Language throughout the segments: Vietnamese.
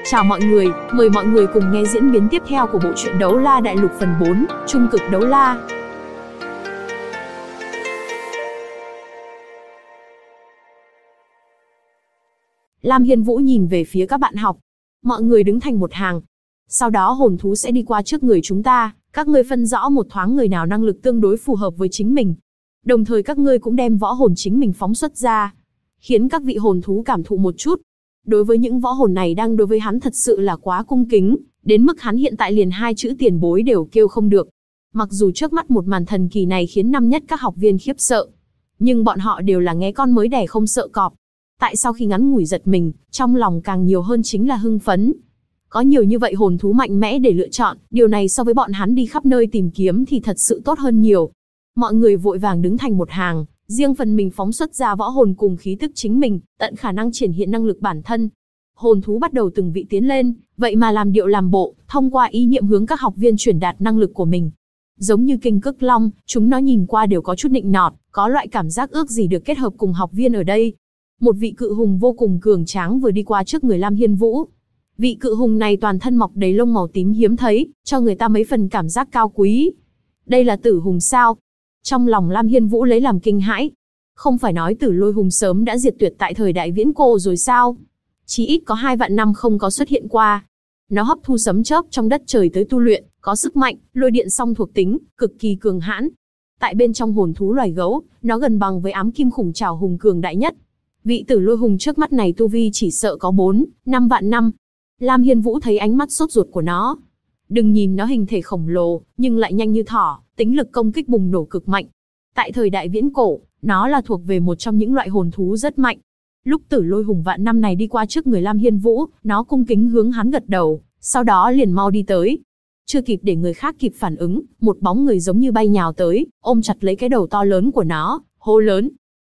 Chào mọi người, mời mọi người cùng nghe diễn biến tiếp theo của bộ truyện Đấu La Đại Lục phần 4, Trung cực đấu la. Lam Hiên Vũ nhìn về phía các bạn học. Mọi người đứng thành một hàng. Sau đó hồn thú sẽ đi qua trước người chúng ta, các ngươi phân rõ một thoáng người nào năng lực tương đối phù hợp với chính mình. Đồng thời các ngươi cũng đem võ hồn chính mình phóng xuất ra, khiến các vị hồn thú cảm thụ một chút. Đối với những võ hồn này đang đối với hắn thật sự là quá cung kính, đến mức hắn hiện tại liền hai chữ tiền bối đều kêu không được. Mặc dù trước mắt một màn thần kỳ này khiến năm nhất các học viên khiếp sợ, nhưng bọn họ đều là nghe con mới đẻ không sợ cọp. Tại sao khi ngắn ngủi giật mình, trong lòng càng nhiều hơn chính là hưng phấn. Có nhiều như vậy hồn thú mạnh mẽ để lựa chọn, điều này so với bọn hắn đi khắp nơi tìm kiếm thì thật sự tốt hơn nhiều. Mọi người vội vàng đứng thành một hàng, riêng phần mình phóng xuất ra võ hồn cùng khí tức chính mình, tận khả năng triển hiện năng lực bản thân. Hồn thú bắt đầu từng vị tiến lên, vậy mà làm điệu làm bộ, thông qua ý niệm hướng các học viên truyền đạt năng lực của mình. Giống như Kinh Cức Long, chúng nó nhìn qua đều có chút nịnh nọt, có loại cảm giác ước gì được kết hợp cùng học viên ở đây. Một vị cự hùng vô cùng cường tráng vừa đi qua trước người Lam Hiên Vũ. Vị cự hùng này toàn thân mọc đầy lông màu tím hiếm thấy, cho người ta mấy phần cảm giác cao quý. Đây là Tử Hùng sao? Trong lòng Lam Hiên Vũ lấy làm kinh hãi. Không phải nói Tử Lôi Hùng sớm đã diệt tuyệt tại thời đại viễn cổ rồi sao? Chỉ ít có 2 vạn năm không có xuất hiện qua. Nó hấp thu sấm chớp trong đất trời tới tu luyện, có sức mạnh, lôi điện song thuộc tính, cực kỳ cường hãn. Tại bên trong hồn thú loài gấu, nó gần bằng với ám kim khủng trảo hùng cường đại nhất. Vị Tử Lôi Hùng trước mắt này tu vi chỉ sợ có 4-5 vạn năm. Lam Hiên Vũ thấy ánh mắt sốt ruột của nó. Đừng nhìn nó hình thể khổng lồ, nhưng lại nhanh như thỏ, tính lực công kích bùng nổ cực mạnh. Tại thời đại viễn cổ, nó là thuộc về một trong những loại hồn thú rất mạnh. Lúc Tử Lôi Hùng vạn năm này đi qua trước người Lam Hiên Vũ, nó cung kính hướng hắn gật đầu, sau đó liền mau đi tới. Chưa kịp để người khác kịp phản ứng, một bóng người giống như bay nhào tới, ôm chặt lấy cái đầu to lớn của nó, hô lớn.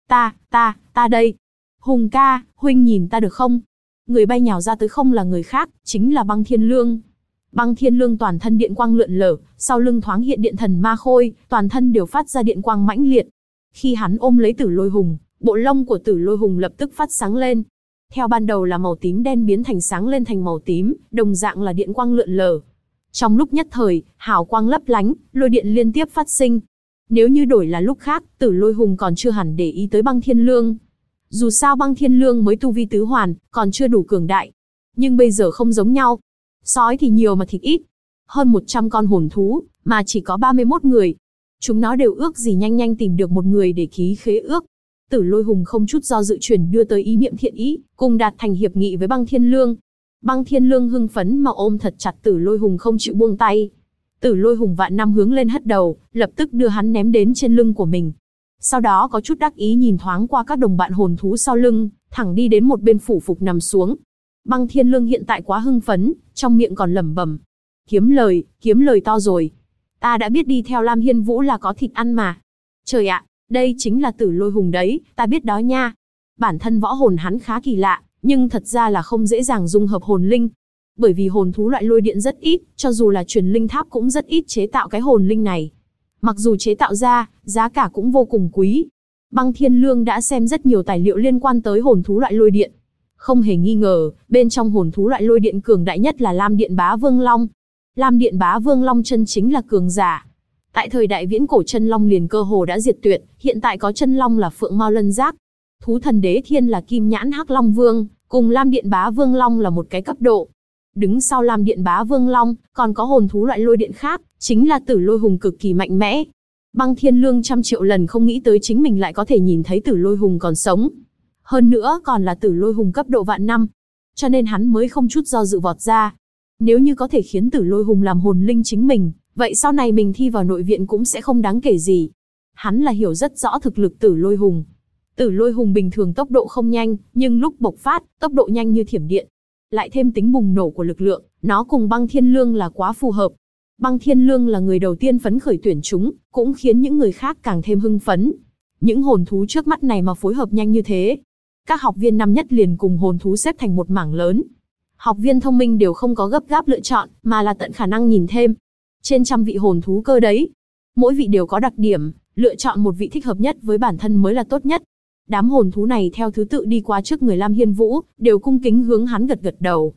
Ta đây. Hùng ca, huynh nhìn ta được không? Người bay nhào ra tới không là người khác, chính là Băng Thiên Lương. Băng Thiên Lương toàn thân điện quang lượn lờ, sau lưng thoáng hiện điện thần ma khôi, toàn thân đều phát ra điện quang mãnh liệt. Khi hắn ôm lấy Tử Lôi Hùng, bộ lông của Tử Lôi Hùng lập tức phát sáng lên. Theo ban đầu là màu tím đen biến thành sáng lên thành màu tím, đồng dạng là điện quang lượn lờ. Trong lúc nhất thời, hào quang lấp lánh, lôi điện liên tiếp phát sinh. Nếu như đổi là lúc khác, Tử Lôi Hùng còn chưa hẳn để ý tới Băng Thiên Lương. Dù sao Băng Thiên Lương mới tu vi tứ hoàn, còn chưa đủ cường đại. Nhưng bây giờ không giống nhau. Sói thì nhiều mà thịt ít. Hơn 100 con hồn thú, mà chỉ có 31 người. Chúng nó đều ước gì nhanh nhanh tìm được một người để ký khế ước. Tử Lôi Hùng không chút do dự chuyển đưa tới ý niệm thiện ý, cùng đạt thành hiệp nghị với Băng Thiên Lương. Băng Thiên Lương hưng phấn mà ôm thật chặt Tử Lôi Hùng không chịu buông tay. Tử Lôi Hùng vạn năm hướng lên hất đầu, lập tức đưa hắn ném đến trên lưng của mình. Sau đó có chút đắc ý nhìn thoáng qua các đồng bạn hồn thú sau lưng, thẳng đi đến một bên phủ phục nằm xuống. Băng Thiên Lương hiện tại quá hưng phấn, trong miệng còn lẩm bẩm. Kiếm lời to rồi. Ta đã biết đi theo Lam Hiên Vũ là có thịt ăn mà. Trời ạ, đây chính là Tử Lôi Hùng đấy, ta biết đó nha. Bản thân võ hồn hắn khá kỳ lạ, nhưng thật ra là không dễ dàng dung hợp hồn linh. Bởi vì hồn thú loại lôi điện rất ít, cho dù là truyền linh tháp cũng rất ít chế tạo cái hồn linh này. Mặc dù chế tạo ra, giá cả cũng vô cùng quý. Băng Thiên Lương đã xem rất nhiều tài liệu liên quan tới hồn thú loại lôi điện. Không hề nghi ngờ, bên trong hồn thú loại lôi điện cường đại nhất là Lam Điện Bá Vương Long. Lam Điện Bá Vương Long chân chính là cường giả. Tại thời đại viễn cổ chân long liền cơ hồ đã diệt tuyệt, hiện tại có chân long là Phượng Mao Lân Giác. Thú thần đế thiên là Kim Nhãn Hắc Long Vương, cùng Lam Điện Bá Vương Long là một cái cấp độ. Đứng sau Lam Điện Bá Vương Long, còn có hồn thú loại lôi điện khác, chính là Tử Lôi Hùng cực kỳ mạnh mẽ. Băng Thiên Lương trăm triệu lần không nghĩ tới chính mình lại có thể nhìn thấy Tử Lôi Hùng còn sống. Hơn nữa còn là Tử Lôi Hùng cấp độ vạn năm. Cho nên hắn mới không chút do dự vọt ra. Nếu như có thể khiến Tử Lôi Hùng làm hồn linh chính mình, vậy sau này mình thi vào nội viện cũng sẽ không đáng kể gì. Hắn là hiểu rất rõ thực lực Tử Lôi Hùng. Tử Lôi Hùng bình thường tốc độ không nhanh, nhưng lúc bộc phát, tốc độ nhanh như thiểm điện. Lại thêm tính bùng nổ của lực lượng, nó cùng Băng Thiên Lương là quá phù hợp. Băng Thiên Lương là người đầu tiên phấn khởi tuyển chúng, cũng khiến những người khác càng thêm hưng phấn. Những hồn thú trước mắt này mà phối hợp nhanh như thế. Các học viên năm nhất liền cùng hồn thú xếp thành một mảng lớn. Học viên thông minh đều không có gấp gáp lựa chọn, mà là tận khả năng nhìn thêm. Trên trăm vị hồn thú cơ đấy. Mỗi vị đều có đặc điểm, lựa chọn một vị thích hợp nhất với bản thân mới là tốt nhất. Đám hồn thú này theo thứ tự đi qua trước người Lam Hiên Vũ, đều cung kính hướng hắn gật gật đầu.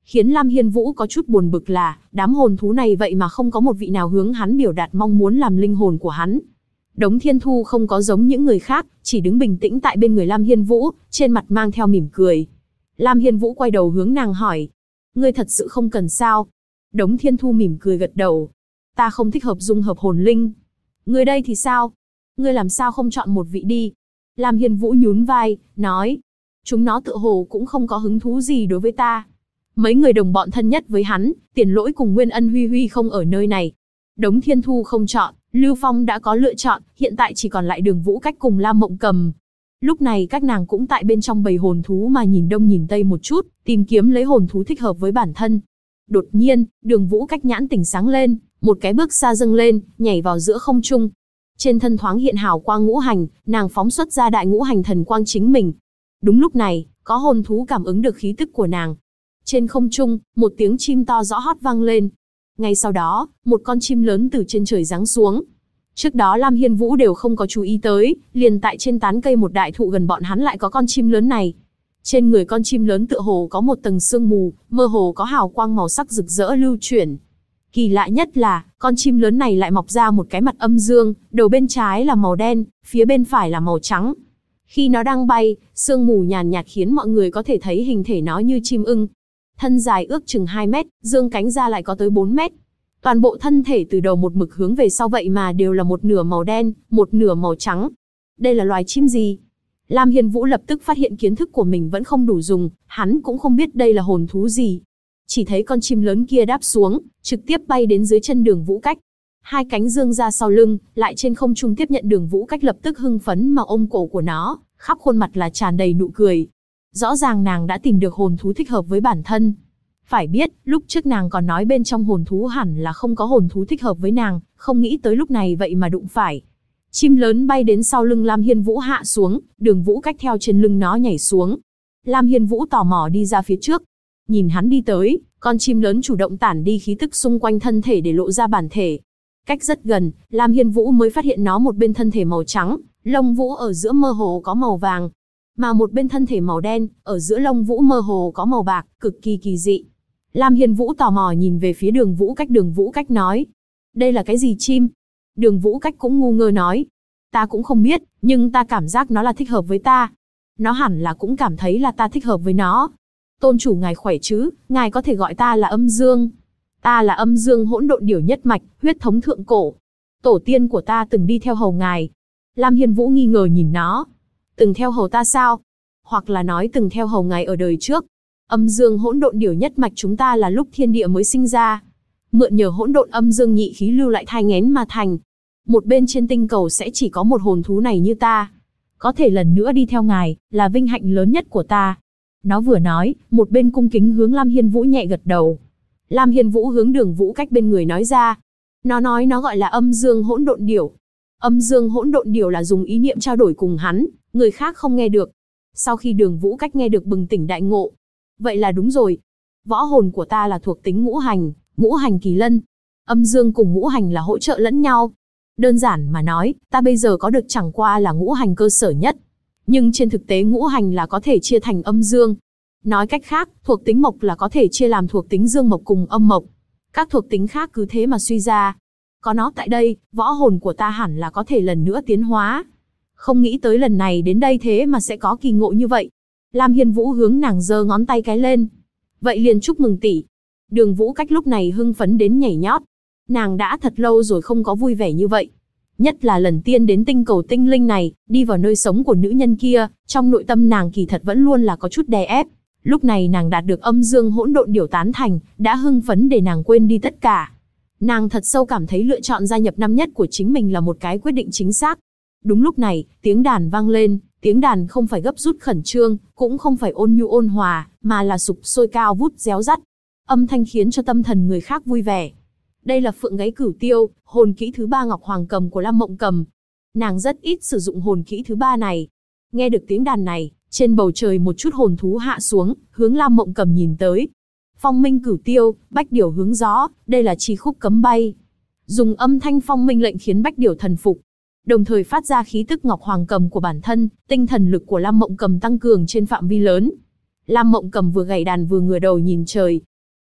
Khiến Lam Hiên Vũ có chút buồn bực là, đám hồn thú này vậy mà không có một vị nào hướng hắn biểu đạt mong muốn làm linh hồn của hắn. Đống Thiên Thu không có giống những người khác, chỉ đứng bình tĩnh tại bên người Lam Hiên Vũ, trên mặt mang theo mỉm cười. Lam Hiên Vũ quay đầu hướng nàng hỏi, ngươi thật sự không cần sao? Đống Thiên Thu mỉm cười gật đầu. Ta không thích hợp dung hợp hồn linh. Ngươi đây thì sao? Ngươi làm sao không chọn một vị đi? Lam Hiên Vũ nhún vai, nói, chúng nó tựa hồ cũng không có hứng thú gì đối với ta. Mấy người đồng bọn thân nhất với hắn, Tiền Lỗi cùng Nguyên Ân Huy Huy không ở nơi này. Đống Thiên Thu không chọn, Lưu Phong đã có lựa chọn, hiện tại chỉ còn lại Đường Vũ Cách cùng Lam Mộng Cầm. Lúc này các nàng cũng tại bên trong bầy hồn thú mà nhìn đông nhìn tây một chút, tìm kiếm lấy hồn thú thích hợp với bản thân. Đột nhiên, Đường Vũ Cách nhãn tỉnh sáng lên, một cái bước xa dâng lên, nhảy vào giữa không trung. Trên thân thoáng hiện hào quang ngũ hành, nàng phóng xuất ra đại ngũ hành thần quang chính mình. Đúng lúc này, có hồn thú cảm ứng được khí tức của nàng. Trên không trung, một tiếng chim to rõ hót vang lên. Ngay sau đó, một con chim lớn từ trên trời giáng xuống. Trước đó Lam Hiên Vũ đều không có chú ý tới, liền tại trên tán cây một đại thụ gần bọn hắn lại có con chim lớn này. Trên người con chim lớn tựa hồ có một tầng sương mù, mơ hồ có hào quang màu sắc rực rỡ lưu chuyển. Kỳ lạ nhất là, con chim lớn này lại mọc ra một cái mặt âm dương, đầu bên trái là màu đen, phía bên phải là màu trắng. Khi nó đang bay, sương mù nhàn nhạt khiến mọi người có thể thấy hình thể nó như chim ưng. Thân dài ước chừng 2 mét, dương cánh ra lại có tới 4 mét. Toàn bộ thân thể từ đầu một mực hướng về sau vậy mà đều là một nửa màu đen, một nửa màu trắng. Đây là loài chim gì? Lam Hiên Vũ lập tức phát hiện kiến thức của mình vẫn không đủ dùng, hắn cũng không biết đây là hồn thú gì. Chỉ thấy con chim lớn kia đáp xuống, trực tiếp bay đến dưới chân Đường Vũ Cách. Hai cánh dương ra sau lưng, lại trên không trung tiếp nhận Đường Vũ Cách lập tức hưng phấn mà ôm cổ của nó, khắp khuôn mặt là tràn đầy nụ cười. Rõ ràng nàng đã tìm được hồn thú thích hợp với bản thân. Phải biết, lúc trước nàng còn nói bên trong hồn thú hẳn là không có hồn thú thích hợp với nàng, không nghĩ tới lúc này vậy mà đụng phải. Chim lớn bay đến sau lưng Lam Hiên Vũ hạ xuống, Đường Vũ Cách theo trên lưng nó nhảy xuống. Lam Hiên Vũ tò mò đi ra phía trước. Nhìn hắn đi tới, con chim lớn chủ động tản đi khí tức xung quanh thân thể để lộ ra bản thể. Cách rất gần, Lam Hiên Vũ mới phát hiện nó một bên thân thể màu trắng, lông vũ ở giữa mơ hồ có màu vàng. Mà một bên thân thể màu đen, ở giữa lông vũ mơ hồ có màu bạc, cực kỳ kỳ dị. Lam Hiên Vũ tò mò nhìn về phía Đường Vũ Cách nói. Đây là cái gì chim? Đường Vũ Cách cũng ngu ngơ nói. Ta cũng không biết, nhưng ta cảm giác nó là thích hợp với ta. Nó hẳn là cũng cảm thấy là ta thích hợp với nó. Tôn chủ ngài khỏe chứ, ngài có thể gọi ta là Âm Dương. Ta là Âm Dương hỗn độn điểu nhất mạch, huyết thống thượng cổ. Tổ tiên của ta từng đi theo hầu ngài. Lam Hiên Vũ nghi ngờ nhìn nó. Từng theo hầu ta sao? Hoặc là nói từng theo hầu ngài ở đời trước. Âm Dương hỗn độn điểu nhất mạch chúng ta là lúc thiên địa mới sinh ra. Mượn nhờ hỗn độn âm dương nhị khí lưu lại thai nghén mà thành. Một bên trên tinh cầu sẽ chỉ có một hồn thú này như ta. Có thể lần nữa đi theo ngài, là vinh hạnh lớn nhất của ta. Nó vừa nói, một bên cung kính hướng Lam Hiên Vũ nhẹ gật đầu. Lam Hiên Vũ hướng Đường Vũ Cách bên người nói ra. Nó nói nó gọi là Âm Dương hỗn độn điểu. Âm Dương hỗn độn điểu là dùng ý niệm trao đổi cùng hắn, người khác không nghe được. Sau khi Đường Vũ Cách nghe được bừng tỉnh đại ngộ. Vậy là đúng rồi. Võ hồn của ta là thuộc tính ngũ hành kỳ lân. Âm dương cùng ngũ hành là hỗ trợ lẫn nhau. Đơn giản mà nói, ta bây giờ có được chẳng qua là ngũ hành cơ sở nhất. Nhưng trên thực tế ngũ hành là có thể chia thành âm dương. Nói cách khác, thuộc tính mộc là có thể chia làm thuộc tính dương mộc cùng âm mộc. Các thuộc tính khác cứ thế mà suy ra. Có nó tại đây, võ hồn của ta hẳn là có thể lần nữa tiến hóa. Không nghĩ tới lần này đến đây thế mà sẽ có kỳ ngộ như vậy. Lam Hiên Vũ hướng nàng giơ ngón tay cái lên. Vậy liền chúc mừng tỷ. Đường Vũ Cách lúc này hưng phấn đến nhảy nhót. Nàng đã thật lâu rồi không có vui vẻ như vậy. Nhất là lần tiên đến tinh cầu tinh linh này, đi vào nơi sống của nữ nhân kia, trong nội tâm nàng kỳ thật vẫn luôn là có chút đè ép. Lúc này nàng đạt được Âm Dương hỗn độn điểu tán thành, đã hưng phấn để nàng quên đi tất cả. Nàng thật sâu cảm thấy lựa chọn gia nhập năm nhất của chính mình là một cái quyết định chính xác. Đúng lúc này, tiếng đàn vang lên, tiếng đàn không phải gấp rút khẩn trương, cũng không phải ôn nhu ôn hòa, mà là sục sôi cao vút réo rắt. Âm thanh khiến cho tâm thần người khác vui vẻ. Đây là phượng gáy cửu tiêu, hồn kỹ thứ 3 Ngọc Hoàng Cầm của Lam Mộng Cầm. Nàng rất ít sử dụng hồn kỹ thứ 3 này. Nghe được tiếng đàn này, trên bầu trời một chút hồn thú hạ xuống, hướng Lam Mộng Cầm nhìn tới. Phong minh cửu tiêu, bách điểu hướng gió, đây là chi khúc cấm bay. Dùng âm thanh phong minh lệnh khiến bách điểu thần phục. Đồng thời phát ra khí tức Ngọc Hoàng Cầm của bản thân, tinh thần lực của Lam Mộng Cầm tăng cường trên phạm vi lớn. Lam Mộng Cầm vừa gảy đàn vừa ngửa đầu nhìn trời,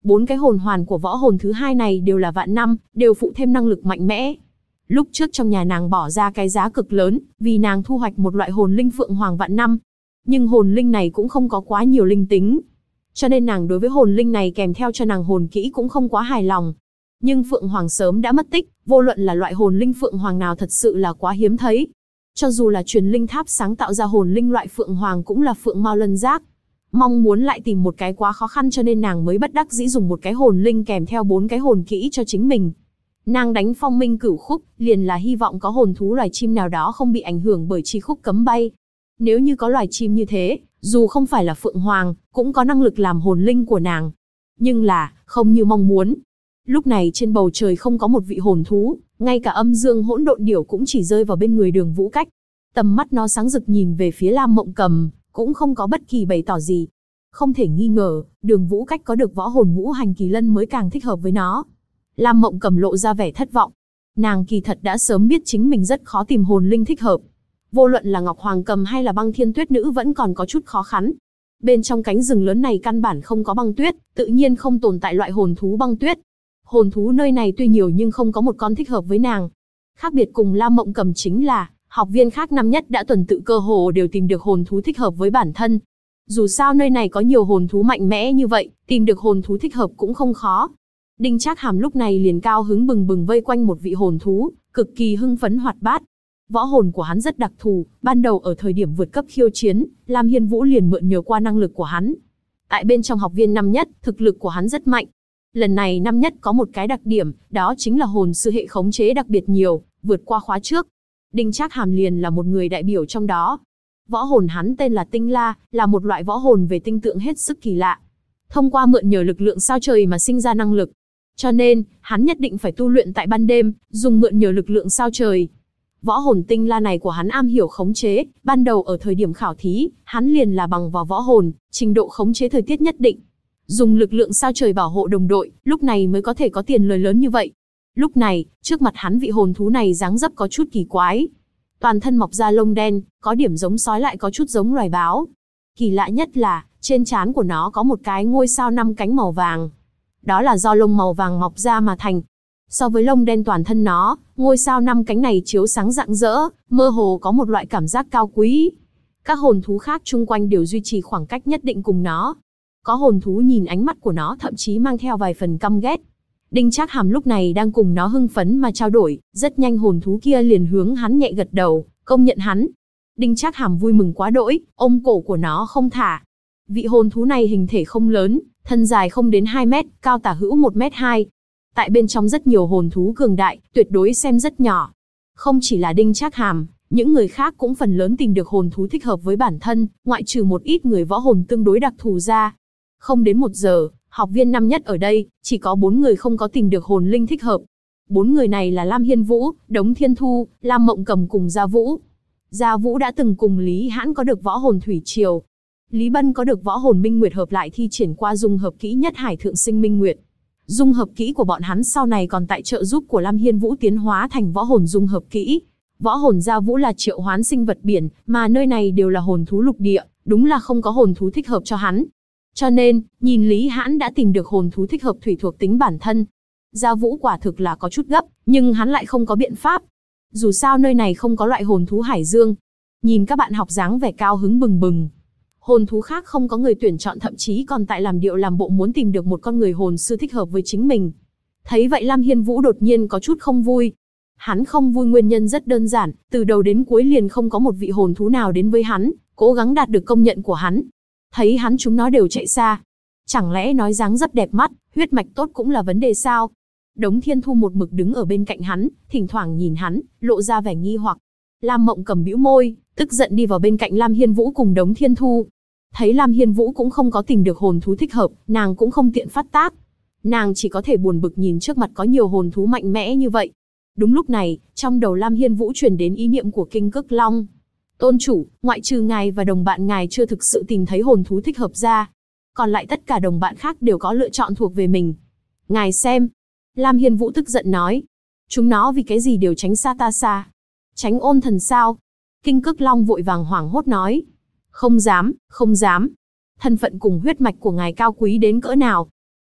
4 cái hồn hoàn của võ hồn thứ hai này đều là vạn năm, đều phụ thêm năng lực mạnh mẽ. Lúc trước trong nhà nàng bỏ ra cái giá cực lớn, vì nàng thu hoạch một loại hồn linh phượng hoàng vạn năm. Nhưng hồn linh này cũng không có quá nhiều linh tính. Cho nên nàng đối với hồn linh này kèm theo cho nàng hồn kỹ cũng không quá hài lòng. Nhưng phượng hoàng sớm đã mất tích, vô luận là loại hồn linh phượng hoàng nào thật sự là quá hiếm thấy. Cho dù là truyền linh tháp sáng tạo ra hồn linh loại phượng hoàng cũng là phượng mao lân giác. Mong muốn lại tìm một cái quá khó khăn cho nên nàng mới bất đắc dĩ dùng một cái hồn linh kèm theo 4 cái hồn kỹ cho chính mình. Nàng đánh phong minh cửu khúc, liền là hy vọng có hồn thú loài chim nào đó không bị ảnh hưởng bởi chi khúc cấm bay. Nếu như có loài chim như thế, dù không phải là phượng hoàng, cũng có năng lực làm hồn linh của nàng. Nhưng là, không như mong muốn. Lúc này trên bầu trời không có một vị hồn thú, ngay cả âm dương hỗn độn điểu cũng chỉ rơi vào bên người Đường Vũ Cách. Tầm mắt nó sáng rực nhìn về phía Lam Mộng Cầm, cũng không có bất kỳ bày tỏ gì. Không thể nghi ngờ, Đường Vũ Cách có được võ hồn ngũ hành kỳ lân mới càng thích hợp với nó. Lam Mộng Cầm lộ ra vẻ thất vọng. Nàng kỳ thật đã sớm biết chính mình rất khó tìm hồn linh thích hợp. Vô luận là Ngọc Hoàng Cầm hay là Băng Thiên Tuyết Nữ vẫn còn có chút khó khăn. Bên trong cánh rừng lớn này căn bản không có băng tuyết, tự nhiên không tồn tại loại hồn thú băng tuyết. Hồn thú nơi này tuy nhiều nhưng không có một con thích hợp với nàng. Khác biệt cùng Lam Mộng Cầm chính là, học viên khác năm nhất đã tuần tự cơ hồ đều tìm được hồn thú thích hợp với bản thân. Dù sao nơi này có nhiều hồn thú mạnh mẽ như vậy, tìm được hồn thú thích hợp cũng không khó. Đinh Trác Hàm lúc này liền cao hứng bừng bừng vây quanh một vị hồn thú, cực kỳ hưng phấn hoạt bát. Võ hồn của hắn rất đặc thù, ban đầu ở thời điểm vượt cấp khiêu chiến, Lam Hiên Vũ liền mượn nhờ qua năng lực của hắn. Tại bên trong học viên năm nhất, thực lực của hắn rất mạnh. Lần này năm nhất có một cái đặc điểm, đó chính là hồn sư hệ khống chế đặc biệt nhiều, vượt qua khóa trước. Đinh Trác Hàm liền là một người đại biểu trong đó. Võ hồn hắn tên là Tinh La, là một loại võ hồn về tinh tượng hết sức kỳ lạ. Thông qua mượn nhờ lực lượng sao trời mà sinh ra năng lực. Cho nên, hắn nhất định phải tu luyện tại ban đêm, dùng mượn nhờ lực lượng sao trời. Võ hồn Tinh La này của hắn am hiểu khống chế, ban đầu ở thời điểm khảo thí, hắn liền là bằng vào võ hồn, trình độ khống chế thời tiết nhất định. Dùng lực lượng sao trời bảo hộ đồng đội, lúc này mới có thể có tiền lời lớn như vậy. Lúc này, trước mặt hắn vị hồn thú này dáng dấp có chút kỳ quái. Toàn thân mọc ra lông đen, có điểm giống sói lại có chút giống loài báo. Kỳ lạ nhất là, trên trán của nó có một cái ngôi sao 5 cánh màu vàng. Đó là do lông màu vàng mọc ra mà thành. So với lông đen toàn thân nó, ngôi sao 5 cánh này chiếu sáng rạng rỡ, mơ hồ có một loại cảm giác cao quý. Các hồn thú khác chung quanh đều duy trì khoảng cách nhất định cùng nó. Có hồn thú nhìn ánh mắt của nó thậm chí mang theo vài phần căm ghét. Đinh Trác Hàm lúc này đang cùng nó hưng phấn mà trao đổi, rất nhanh hồn thú kia liền hướng hắn nhẹ gật đầu, công nhận hắn. Đinh Trác Hàm vui mừng quá đỗi, ôm cổ của nó không thả. Vị hồn thú này hình thể không lớn, thân dài không đến 2 mét, cao tả hữu 1m2. Tại bên trong rất nhiều hồn thú cường đại, tuyệt đối xem rất nhỏ. Không chỉ là Đinh Trác Hàm, những người khác cũng phần lớn tìm được hồn thú thích hợp với bản thân, ngoại trừ một ít người võ hồn tương đối đặc thù ra. Không đến 1 giờ, học viên năm nhất ở đây, chỉ có 4 người không có tìm được hồn linh thích hợp. 4 người này là Lam Hiên Vũ, Đống Thiên Thu, Lam Mộng Cầm cùng Gia Vũ. Gia Vũ đã từng cùng Lý Hãn có được võ hồn Thủy Triều. Lý Bân có được võ hồn Minh Nguyệt hợp lại thi triển qua dung hợp kỹ Nhất Hải Thượng Sinh Minh Nguyệt. Dung hợp kỹ của bọn hắn sau này còn tại trợ giúp của Lam Hiên Vũ tiến hóa thành võ hồn dung hợp kỹ. Võ hồn Gia Vũ là triệu hoán sinh vật biển, mà nơi này đều là hồn thú lục địa, đúng là không có hồn thú thích hợp cho hắn. Cho nên, nhìn Lý Hãn đã tìm được hồn thú thích hợp thủy thuộc tính bản thân. Gia Vũ quả thực là có chút gấp, nhưng hắn lại không có biện pháp. Dù sao nơi này không có loại hồn thú hải dương. Nhìn các bạn học dáng vẻ cao hứng bừng bừng. Hồn thú khác không có người tuyển chọn, thậm chí còn tại làm điệu làm bộ muốn tìm được một con người hồn sư thích hợp với chính mình. Thấy vậy Lam Hiên Vũ đột nhiên có chút không vui. Hắn không vui nguyên nhân rất đơn giản, từ đầu đến cuối liền không có một vị hồn thú nào đến với hắn, cố gắng đạt được công nhận của hắn. Thấy hắn chúng nó đều chạy xa. Chẳng lẽ nói dáng dấp đẹp mắt, huyết mạch tốt cũng là vấn đề sao? Đống Thiên Thu một mực đứng ở bên cạnh hắn, thỉnh thoảng nhìn hắn, lộ ra vẻ nghi hoặc. Lam Mộng Cầm bĩu môi, tức giận đi vào bên cạnh Lam Hiên Vũ cùng Đống Thiên Thu. Thấy Lam Hiên Vũ cũng không có tìm được hồn thú thích hợp, nàng cũng không tiện phát tác. Nàng chỉ có thể buồn bực nhìn trước mặt có nhiều hồn thú mạnh mẽ như vậy. Đúng lúc này, trong đầu Lam Hiên Vũ truyền đến ý niệm của Kinh Cức Long. Tôn chủ, ngoại trừ ngài và đồng bạn ngài chưa thực sự tìm thấy hồn thú thích hợp ra. Còn lại tất cả đồng bạn khác đều có lựa chọn thuộc về mình. Ngài xem. Lam Hiên Vũ tức giận nói. Chúng nó vì cái gì đều tránh xa ta xa? Tránh ôn thần sao? Kinh Cức Long vội vàng hoảng hốt nói. Không dám, không dám. Thân phận cùng huyết mạch của ngài cao quý đến cỡ nào?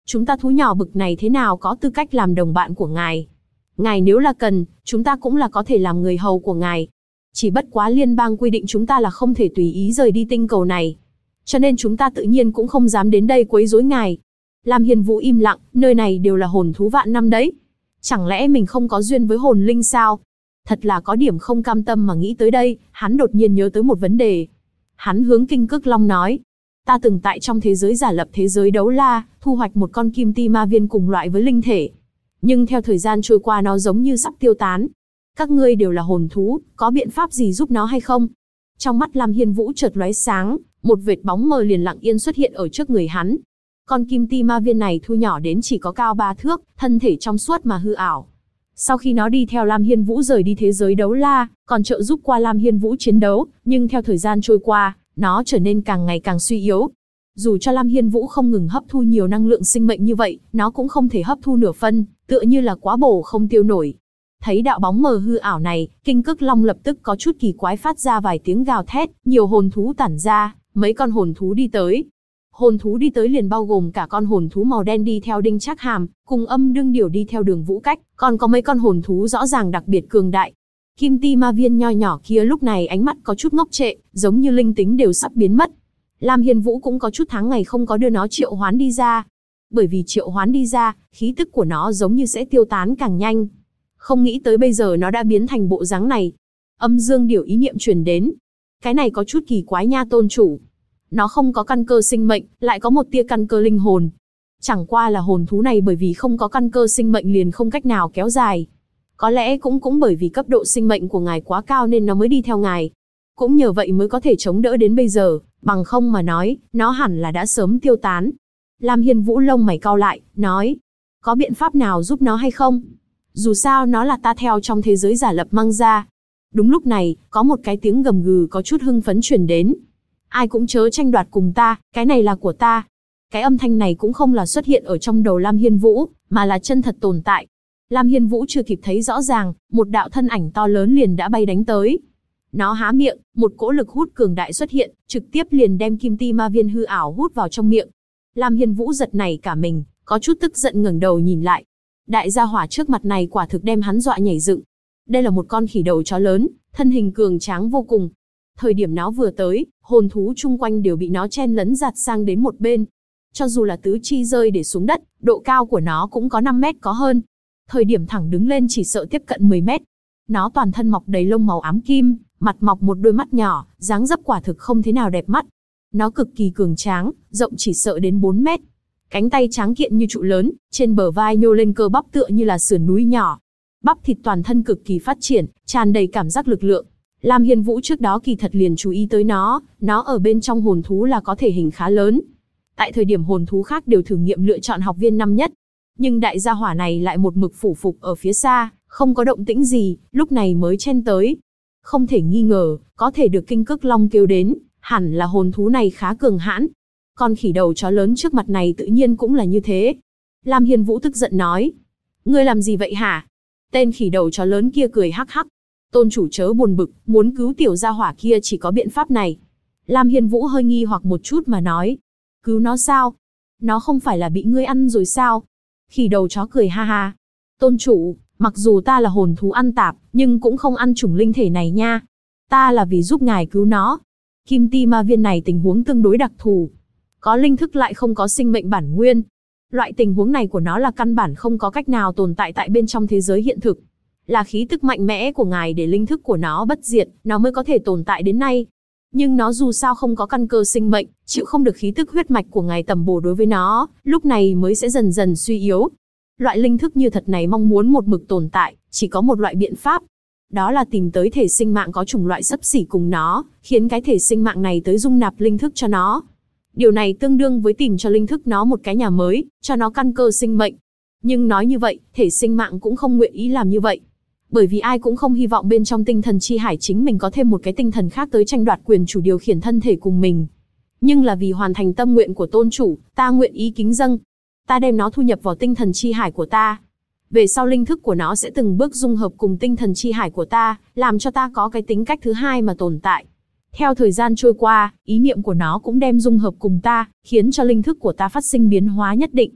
Chúng ta thú nhỏ bực này thế nào có tư cách làm đồng bạn của ngài? Ngài nếu là cần, chúng ta cũng là có thể làm người hầu của ngài. Chỉ bất quá liên bang quy định chúng ta là không thể tùy ý rời đi tinh cầu này. Cho nên chúng ta tự nhiên cũng không dám đến đây quấy rối ngài. Lam Hiên Vũ im lặng, nơi này đều là hồn thú vạn năm đấy. Chẳng lẽ mình không có duyên với hồn linh sao? Thật là có điểm không cam tâm mà nghĩ tới đây, hắn đột nhiên nhớ tới một vấn đề. Hắn hướng Kinh Cức Long nói. Ta từng tại trong thế giới giả lập thế giới đấu la, thu hoạch một con kim ti ma viên cùng loại với linh thể. Nhưng theo thời gian trôi qua nó giống như sắp tiêu tán. Các ngươi đều là hồn thú, có biện pháp gì giúp nó hay không? Trong mắt Lam Hiên Vũ chợt lóe sáng, một vệt bóng mờ liền lặng yên xuất hiện ở trước người hắn. Con kim ti ma viên này thu nhỏ đến chỉ có cao 3 thước, thân thể trong suốt mà hư ảo. Sau khi nó đi theo Lam Hiên Vũ rời đi thế giới đấu la, còn trợ giúp qua Lam Hiên Vũ chiến đấu, nhưng theo thời gian trôi qua, nó trở nên càng ngày càng suy yếu. Dù cho Lam Hiên Vũ không ngừng hấp thu nhiều năng lượng sinh mệnh như vậy, nó cũng không thể hấp thu nửa phân, tựa như là quá bổ không tiêu nổi. Thấy đạo bóng mờ hư ảo này, Kinh Cức Long lập tức có chút kỳ quái phát ra vài tiếng gào thét, nhiều hồn thú tản ra, mấy con hồn thú đi tới. Hồn thú đi tới liền bao gồm cả con hồn thú màu đen đi theo Đinh Trác Hàm, cùng Âm Dương Điểu đi theo Đường Vũ Cách, còn có mấy con hồn thú rõ ràng đặc biệt cường đại. Kim ti ma viên nho nhỏ kia lúc này ánh mắt có chút ngốc trệ, giống như linh tính đều sắp biến mất. Lam Hiên Vũ cũng có chút tháng ngày không có đưa nó triệu hoán đi ra. Bởi vì triệu hoán đi ra, khí tức của nó giống như sẽ tiêu tán càng nhanh. Không nghĩ tới bây giờ nó đã biến thành bộ dáng này. Âm Dương Điểu ý niệm truyền đến. Cái này có chút kỳ quái nha tôn chủ. Nó không có căn cơ sinh mệnh, lại có một tia căn cơ linh hồn. Chẳng qua là hồn thú này bởi vì không có căn cơ sinh mệnh liền không cách nào kéo dài. Có lẽ cũng bởi vì cấp độ sinh mệnh của ngài quá cao nên nó mới đi theo ngài. Cũng nhờ vậy mới có thể chống đỡ đến bây giờ, bằng không mà nói, nó hẳn là đã sớm tiêu tán. Lam Hiên Vũ lông mày cau lại, nói. Có biện pháp nào giúp nó hay không? Dù sao nó là ta theo trong thế giới giả lập mang ra. Đúng lúc này, có một cái tiếng gầm gừ có chút hưng phấn truyền đến. Ai cũng chớ tranh đoạt cùng ta, cái này là của ta. Cái âm thanh này cũng không là xuất hiện ở trong đầu Lam Hiên Vũ, mà là chân thật tồn tại. Lam Hiên Vũ chưa kịp thấy rõ ràng, một đạo thân ảnh to lớn liền đã bay đánh tới. Nó há miệng, một cỗ lực hút cường đại xuất hiện, trực tiếp liền đem kim ti ma viên hư ảo hút vào trong miệng. Lam Hiên Vũ giật nảy cả mình, có chút tức giận ngẩng đầu nhìn lại. Đại gia hỏa trước mặt này quả thực đem hắn dọa nhảy dựng. Đây là một con khỉ đầu chó lớn, thân hình cường tráng vô cùng. Thời điểm nó vừa tới, hồn thú chung quanh đều bị nó chen lấn giạt sang đến một bên. Cho dù là tứ chi rơi để xuống đất, độ cao của nó cũng có 5 mét có hơn. Thời điểm thẳng đứng lên chỉ sợ tiếp cận 10 mét. Nó toàn thân mọc đầy lông màu ám kim, mặt mọc một đôi mắt nhỏ, dáng dấp quả thực không thế nào đẹp mắt. Nó cực kỳ cường tráng, rộng chỉ sợ đến 4 mét. Cánh tay tráng kiện như trụ lớn, trên bờ vai nhô lên cơ bắp tựa như là sườn núi nhỏ. Bắp thịt toàn thân cực kỳ phát triển, tràn đầy cảm giác lực lượng. Lam Hiên Vũ trước đó kỳ thật liền chú ý tới nó ở bên trong hồn thú là có thể hình khá lớn. Tại thời điểm hồn thú khác đều thử nghiệm lựa chọn học viên năm nhất. Nhưng đại gia hỏa này lại một mực phủ phục ở phía xa, không có động tĩnh gì, lúc này mới chen tới. Không thể nghi ngờ, có thể được Kinh Cức Long kêu đến, hẳn là hồn thú này khá cường hãn. Con khỉ đầu chó lớn trước mặt này tự nhiên cũng là như thế. Lam Hiên Vũ tức giận nói. Ngươi làm gì vậy hả? Tên khỉ đầu chó lớn kia cười hắc hắc. Tôn chủ chớ buồn bực, muốn cứu tiểu gia hỏa kia chỉ có biện pháp này. Lam Hiên Vũ hơi nghi hoặc một chút mà nói. Cứu nó sao? Nó không phải là bị ngươi ăn rồi sao? Khỉ đầu chó cười ha ha. Tôn chủ, mặc dù ta là hồn thú ăn tạp, nhưng cũng không ăn chủng linh thể này nha. Ta là vì giúp ngài cứu nó. Kim ti ma viên này tình huống tương đối đặc thù. Có linh thức lại không có sinh mệnh bản nguyên. Loại tình huống này của nó là căn bản không có cách nào tồn tại tại bên trong thế giới hiện thực. Là khí tức mạnh mẽ của ngài để linh thức của nó bất diệt, nó mới có thể tồn tại đến nay. Nhưng nó dù sao không có căn cơ sinh mệnh, chịu không được khí tức huyết mạch của ngài tầm bổ đối với nó, lúc này mới sẽ dần dần suy yếu. Loại linh thức như thật này mong muốn một mực tồn tại, chỉ có một loại biện pháp. Đó là tìm tới thể sinh mạng có chủng loại xấp xỉ cùng nó, khiến cái thể sinh mạng này tới dung nạp linh thức cho nó. Điều này tương đương với tìm cho linh thức nó một cái nhà mới, cho nó căn cơ sinh mệnh. Nhưng nói như vậy, thể sinh mạng cũng không nguyện ý làm như vậy. Bởi vì ai cũng không hy vọng bên trong tinh thần chi hải chính mình có thêm một cái tinh thần khác tới tranh đoạt quyền chủ điều khiển thân thể cùng mình. Nhưng là vì hoàn thành tâm nguyện của tôn chủ, ta nguyện ý kính dâng. Ta đem nó thu nhập vào tinh thần chi hải của ta. Về sau linh thức của nó sẽ từng bước dung hợp cùng tinh thần chi hải của ta, làm cho ta có cái tính cách thứ hai mà tồn tại. Theo thời gian trôi qua, ý niệm của nó cũng đem dung hợp cùng ta, khiến cho linh thức của ta phát sinh biến hóa nhất định.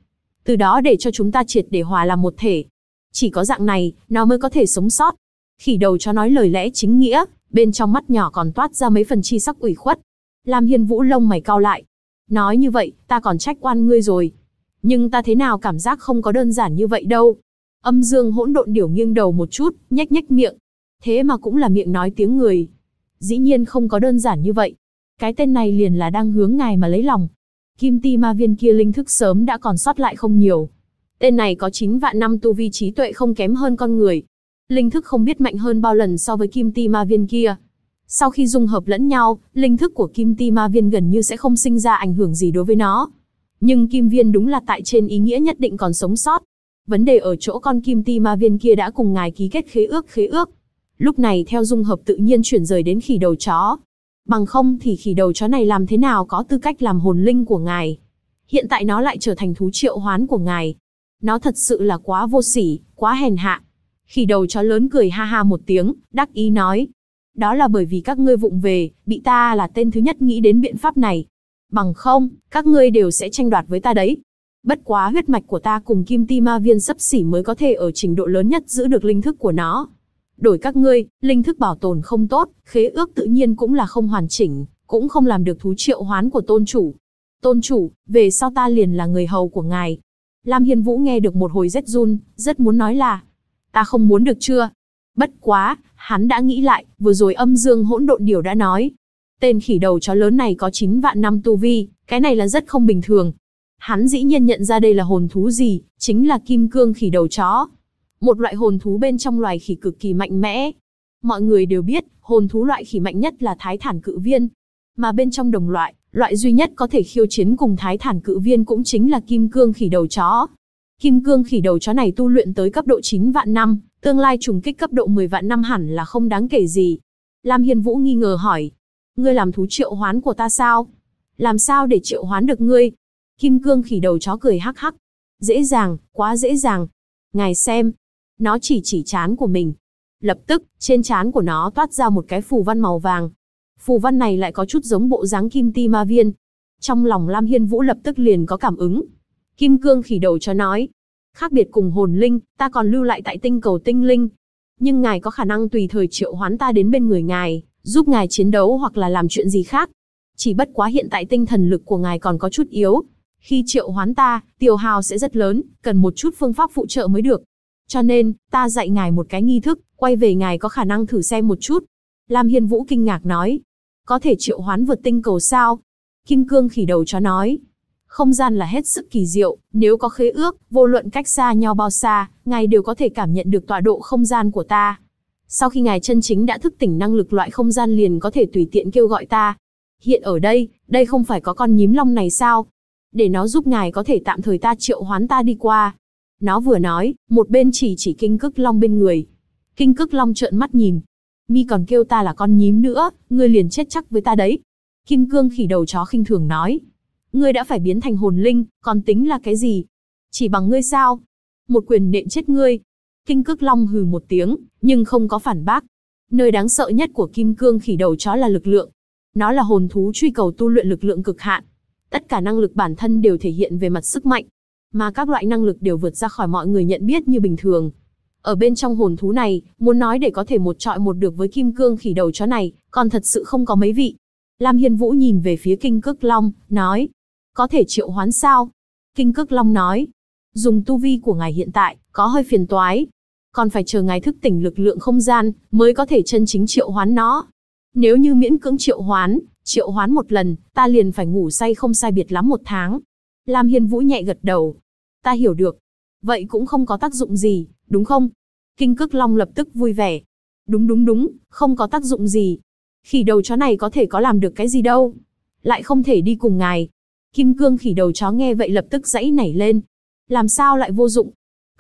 Từ đó để cho chúng ta triệt để hòa làm một thể. Chỉ có dạng này, nó mới có thể sống sót. Khỉ đầu chó nói lời lẽ chính nghĩa, bên trong mắt nhỏ còn toát ra mấy phần chi sắc ủy khuất. Lam Hiên Vũ lông mày cau lại. Nói như vậy, ta còn trách oan ngươi rồi. Nhưng ta thế nào cảm giác không có đơn giản như vậy đâu. Âm Dương Hỗn Độn Điểu nghiêng đầu một chút, nhếch nhếch miệng. Thế mà cũng là miệng nói tiếng người. Dĩ nhiên không có đơn giản như vậy. Cái tên này liền là đang hướng ngài mà lấy lòng. Kim Ti Ma Viên kia linh thức sớm đã còn sót lại không nhiều. Tên này có 9 vạn năm tu vi trí tuệ không kém hơn con người. Linh thức không biết mạnh hơn bao lần so với Kim Ti Ma Viên kia. Sau khi dung hợp lẫn nhau, linh thức của Kim Ti Ma Viên gần như sẽ không sinh ra ảnh hưởng gì đối với nó. Nhưng Kim Viên đúng là tại trên ý nghĩa nhất định còn sống sót. Vấn đề ở chỗ con Kim Ti Ma Viên kia đã cùng ngài ký kết khế ước. Lúc này theo dung hợp tự nhiên chuyển rời đến khỉ đầu chó. Bằng không thì khỉ đầu chó này làm thế nào có tư cách làm hồn linh của ngài. Hiện tại nó lại trở thành thú triệu hoán của ngài. Nó thật sự là quá vô sỉ, quá hèn hạ. Khỉ đầu chó lớn cười ha ha một tiếng, đắc ý nói. Đó là bởi vì các ngươi vụng về, bị ta là tên thứ nhất nghĩ đến biện pháp này. Bằng không, các ngươi đều sẽ tranh đoạt với ta đấy. Bất quá huyết mạch của ta cùng Kim Ti Ma Viên xấp xỉ mới có thể ở trình độ lớn nhất giữ được linh thức của nó. Đổi các ngươi, linh thức bảo tồn không tốt, khế ước tự nhiên cũng là không hoàn chỉnh, cũng không làm được thú triệu hoán của tôn chủ. Tôn chủ, về sau ta liền là người hầu của ngài. Lam Hiên Vũ nghe được một hồi rét run, rất muốn nói là, ta không muốn được chưa? Bất quá, hắn đã nghĩ lại, vừa rồi Âm Dương Hỗn Độn Điểu đã nói. Tên khỉ đầu chó lớn này có 9 vạn năm tu vi, cái này là rất không bình thường. Hắn dĩ nhiên nhận ra đây là hồn thú gì, chính là kim cương khỉ đầu chó. Một loại hồn thú bên trong loài khỉ cực kỳ mạnh mẽ. Mọi người đều biết, hồn thú loại khỉ mạnh nhất là Thái Thản Cự Viên. Mà bên trong đồng loại, loại duy nhất có thể khiêu chiến cùng Thái Thản Cự Viên cũng chính là kim cương khỉ đầu chó. Kim cương khỉ đầu chó này tu luyện tới cấp độ 9 vạn năm, tương lai trùng kích cấp độ 10 vạn năm hẳn là không đáng kể gì. Lam Hiên Vũ nghi ngờ hỏi, ngươi làm thú triệu hoán của ta sao? Làm sao để triệu hoán được ngươi? Kim cương khỉ đầu chó cười hắc hắc. Dễ dàng, quá dễ dàng. Ngài xem. Nó chỉ trán của mình. Lập tức, trên trán của nó toát ra một cái phù văn màu vàng. Phù văn này lại có chút giống bộ dáng Kim Ti Ma Viên. Trong lòng Lam Hiên Vũ lập tức liền có cảm ứng. Kim cương khỉ đầu chó nói, khác biệt cùng hồn linh, ta còn lưu lại tại tinh cầu tinh linh. Nhưng ngài có khả năng tùy thời triệu hoán ta đến bên người ngài, giúp ngài chiến đấu hoặc là làm chuyện gì khác. Chỉ bất quá hiện tại tinh thần lực của ngài còn có chút yếu. Khi triệu hoán ta, tiêu hao sẽ rất lớn, cần một chút phương pháp phụ trợ mới được. Cho nên, ta dạy ngài một cái nghi thức, quay về ngài có khả năng thử xem một chút. Lam Hiên Vũ kinh ngạc nói, có thể triệu hoán vượt tinh cầu sao? Kim cương khỉ đầu chó nói, không gian là hết sức kỳ diệu, nếu có khế ước, vô luận cách xa nhau bao xa, ngài đều có thể cảm nhận được tọa độ không gian của ta. Sau khi ngài chân chính đã thức tỉnh năng lực loại không gian liền có thể tùy tiện kêu gọi ta. Hiện ở đây, đây không phải có con nhím long này sao? Để nó giúp ngài có thể tạm thời ta triệu hoán ta đi qua. Nó vừa nói, một bên chỉ Kinh Cức Long bên người. Kinh Cức Long trợn mắt nhìn. Mi còn kêu ta là con nhím nữa, ngươi liền chết chắc với ta đấy. Kim cương khỉ đầu chó khinh thường nói. Ngươi đã phải biến thành hồn linh, còn tính là cái gì? Chỉ bằng ngươi sao? Một quyền nện chết ngươi. Kinh Cức Long hừ một tiếng, nhưng không có phản bác. Nơi đáng sợ nhất của kim cương khỉ đầu chó là lực lượng. Nó là hồn thú truy cầu tu luyện lực lượng cực hạn. Tất cả năng lực bản thân đều thể hiện về mặt sức mạnh. Mà các loại năng lực đều vượt ra khỏi mọi người nhận biết như bình thường. Ở bên trong hồn thú này, muốn nói để có thể một chọi một được với kim cương khỉ đầu chó này, còn thật sự không có mấy vị. Lam Hiên Vũ nhìn về phía Kinh Cức Long, nói. Có thể triệu hoán sao? Kinh Cức Long nói. Dùng tu vi của ngài hiện tại, có hơi phiền toái. Còn phải chờ ngài thức tỉnh lực lượng không gian, mới có thể chân chính triệu hoán nó. Nếu như miễn cưỡng triệu hoán một lần, ta liền phải ngủ say không sai biệt lắm 1 tháng. Lam Hiên Vũ nhẹ gật đầu. Ta hiểu được. Vậy cũng không có tác dụng gì, đúng không? Kinh Cức Long lập tức vui vẻ. Đúng, không có tác dụng gì. Khỉ đầu chó này có thể có làm được cái gì đâu. Lại không thể đi cùng ngài. Kim cương khỉ đầu chó nghe vậy lập tức giãy nảy lên. Làm sao lại vô dụng?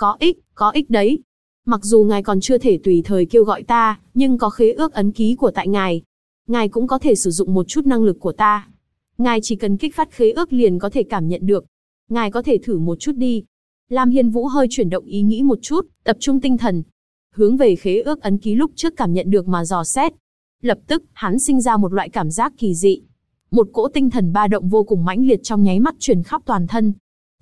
Có ích đấy. Mặc dù ngài còn chưa thể tùy thời kêu gọi ta, nhưng có khế ước ấn ký của tại ngài. Ngài cũng có thể sử dụng một chút năng lực của ta. Ngài chỉ cần kích phát khế ước liền có thể cảm nhận được. Ngài có thể thử một chút đi. Lam Hiên Vũ hơi chuyển động ý nghĩ một chút, tập trung tinh thần. Hướng về khế ước ấn ký lúc trước cảm nhận được mà dò xét. Lập tức, hắn sinh ra một loại cảm giác kỳ dị. Một cỗ tinh thần ba động vô cùng mãnh liệt trong nháy mắt truyền khắp toàn thân.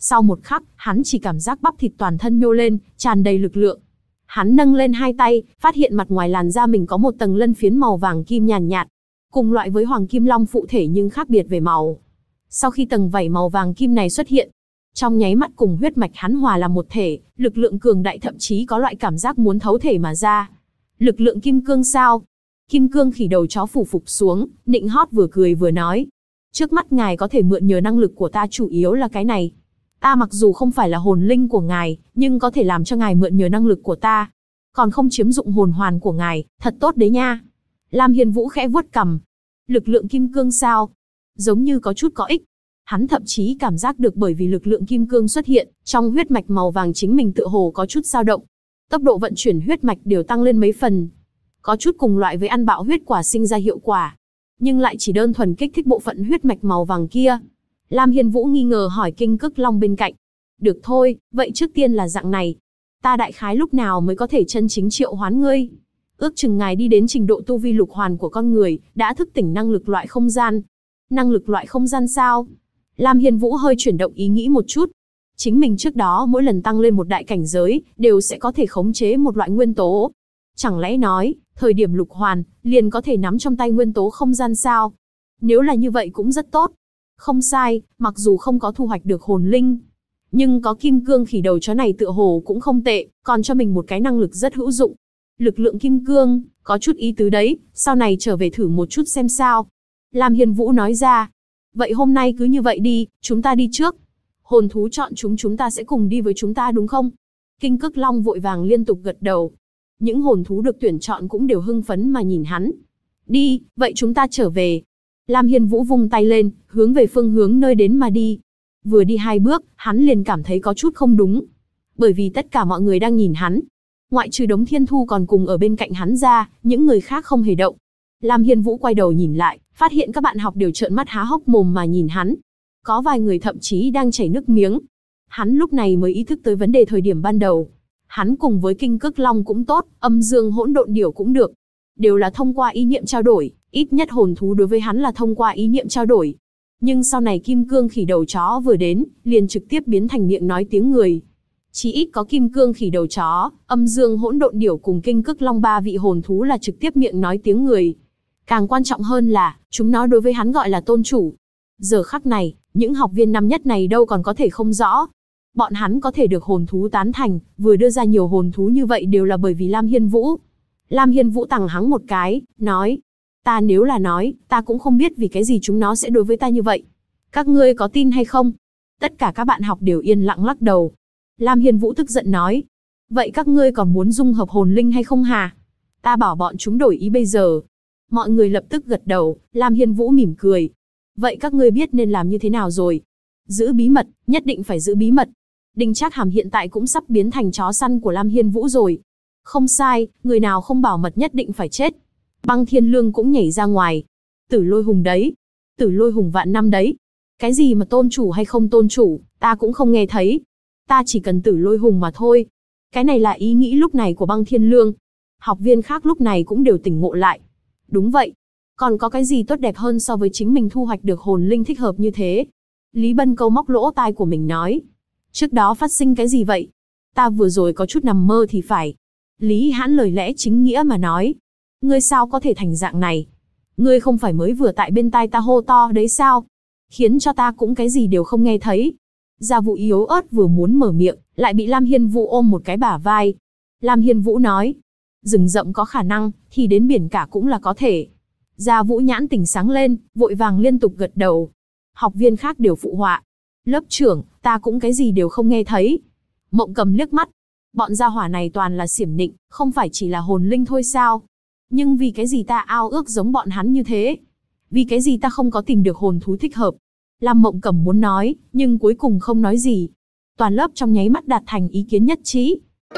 Sau một khắc, hắn chỉ cảm giác bắp thịt toàn thân nhô lên, tràn đầy lực lượng. Hắn nâng lên hai tay, phát hiện mặt ngoài làn da mình có một tầng lân phiến màu vàng kim nhàn nhạt, cùng loại với Hoàng Kim Long phụ thể nhưng khác biệt về màu. Sau khi tầng vảy màu vàng kim này xuất hiện, trong nháy mắt cùng huyết mạch hắn hòa làm một thể, lực lượng cường đại thậm chí có loại cảm giác muốn thấu thể mà ra. Lực lượng kim cương sao? Kim cương khỉ đầu chó phủ phục xuống, nịnh hót vừa cười vừa nói. Trước mắt ngài có thể mượn nhờ năng lực của ta, chủ yếu là cái này. Ta mặc dù không phải là hồn linh của ngài, nhưng có thể làm cho ngài mượn nhờ năng lực của ta. Còn không chiếm dụng hồn hoàn của ngài, thật tốt đấy nha. Lam Hiên Vũ khẽ vuốt cằm. Lực lượng kim cương sao? Giống như có chút có ích. Hắn thậm chí cảm giác được bởi vì lực lượng kim cương xuất hiện, trong huyết mạch màu vàng chính mình tựa hồ có chút dao động. Tốc độ vận chuyển huyết mạch đều tăng lên mấy phần. Có chút cùng loại với ăn bạo huyết quả sinh ra hiệu quả. Nhưng lại chỉ đơn thuần kích thích bộ phận huyết mạch màu vàng kia. Lam Hiên Vũ nghi ngờ hỏi Kinh Cức Long bên cạnh. Được thôi, vậy trước tiên là dạng này. Ta đại khái lúc nào mới có thể chân chính triệu hoán ngươi? Ước chừng ngài đi đến trình độ tu vi lục hoàn của con người, đã thức tỉnh năng lực loại không gian. Năng lực loại không gian sao? Lam Hiên Vũ hơi chuyển động ý nghĩ một chút. Chính mình trước đó mỗi lần tăng lên một đại cảnh giới, đều sẽ có thể khống chế một loại nguyên tố. Chẳng lẽ nói, thời điểm lục hoàn, liền có thể nắm trong tay nguyên tố không gian sao? Nếu là như vậy cũng rất tốt. Không sai, mặc dù không có thu hoạch được hồn linh, nhưng có kim cương khỉ đầu chó này tựa hồ cũng không tệ, còn cho mình một cái năng lực rất hữu dụng. Lực lượng kim cương, có chút ý tứ đấy, sau này trở về thử một chút xem sao. Lam Hiên Vũ nói ra. Vậy hôm nay cứ như vậy đi, chúng ta đi trước. Hồn thú chọn chúng ta sẽ cùng đi với chúng ta đúng không? Kinh Cức Long vội vàng liên tục gật đầu. Những hồn thú được tuyển chọn cũng đều hưng phấn mà nhìn hắn. Đi, vậy chúng ta trở về. Lam Hiên Vũ vung tay lên, hướng về phương hướng nơi đến mà đi. Vừa đi 2 bước, hắn liền cảm thấy có chút không đúng. Bởi vì tất cả mọi người đang nhìn hắn. Ngoại trừ Đống Thiên Thu còn cùng ở bên cạnh hắn ra, những người khác không hề động. Lam Hiên Vũ quay đầu nhìn lại, phát hiện các bạn học đều trợn mắt há hốc mồm mà nhìn hắn. Có vài người thậm chí đang chảy nước miếng. Hắn lúc này mới ý thức tới vấn đề thời điểm ban đầu. Hắn cùng với Kinh Cức Long cũng tốt, Âm Dương Hỗn Độn Điểu cũng được. Đều là thông qua ý niệm trao đổi, ít nhất hồn thú đối với hắn là thông qua ý niệm trao đổi. Nhưng sau này kim cương khỉ đầu chó vừa đến, liền trực tiếp biến thành miệng nói tiếng người. Chỉ ít có kim cương khỉ đầu chó, Âm Dương Hỗn Độn Điểu cùng Kinh Cức Long 3 vị hồn thú là trực tiếp miệng nói tiếng người. Càng quan trọng hơn là, chúng nó đối với hắn gọi là tôn chủ. Giờ khắc này, những học viên năm nhất này đâu còn có thể không rõ. Bọn hắn có thể được hồn thú tán thành, vừa đưa ra nhiều hồn thú như vậy đều là bởi vì Lam Hiên Vũ. Lam Hiên Vũ tằng hắng một cái, nói. Ta nếu là nói, ta cũng không biết vì cái gì chúng nó sẽ đối với ta như vậy. Các ngươi có tin hay không? Tất cả các bạn học đều yên lặng lắc đầu. Lam Hiên Vũ tức giận nói. Vậy các ngươi còn muốn dung hợp hồn linh hay không hả? Ta bảo bọn chúng đổi ý bây giờ. Mọi người lập tức gật đầu, Lam Hiên Vũ mỉm cười. Vậy các ngươi biết nên làm như thế nào rồi? Giữ bí mật, nhất định phải giữ bí mật. Đinh Trác Hàm hiện tại cũng sắp biến thành chó săn của Lam Hiên Vũ rồi. Không sai, người nào không bảo mật nhất định phải chết. Băng Thiên Lương cũng nhảy ra ngoài. Tử Lôi Hùng đấy. Tử Lôi Hùng vạn năm đấy. Cái gì mà tôn chủ hay không tôn chủ, ta cũng không nghe thấy. Ta chỉ cần Tử Lôi Hùng mà thôi. Cái này là ý nghĩ lúc này của Băng Thiên Lương. Học viên khác lúc này cũng đều tỉnh ngộ lại. Đúng vậy. Còn có cái gì tốt đẹp hơn so với chính mình thu hoạch được hồn linh thích hợp như thế? Lý Bân câu móc lỗ tai của mình nói. Trước đó phát sinh cái gì vậy? Ta vừa rồi có chút nằm mơ thì phải. Lý Hãn lời lẽ chính nghĩa mà nói. Ngươi sao có thể thành dạng này? Ngươi không phải mới vừa tại bên tai ta hô to đấy sao? Khiến cho ta cũng cái gì đều không nghe thấy. Gia Vũ yếu ớt vừa muốn mở miệng, lại bị Lam Hiên Vũ ôm một cái bả vai. Lam Hiên Vũ nói. Rừng rậm có khả năng, thì đến biển cả cũng là có thể. Gia Vũ nhãn tỉnh sáng lên, vội vàng liên tục gật đầu. Học viên khác đều phụ họa. Lớp trưởng, ta cũng cái gì đều không nghe thấy. Mộng Cầm liếc mắt. Bọn gia hỏa này toàn là xiểm nịnh, không phải chỉ là hồn linh thôi sao? Nhưng vì cái gì ta ao ước giống bọn hắn như thế? Vì cái gì ta không có tìm được hồn thú thích hợp? Lam Mộng Cầm muốn nói, nhưng cuối cùng không nói gì. Toàn lớp trong nháy mắt đạt thành ý kiến nhất trí.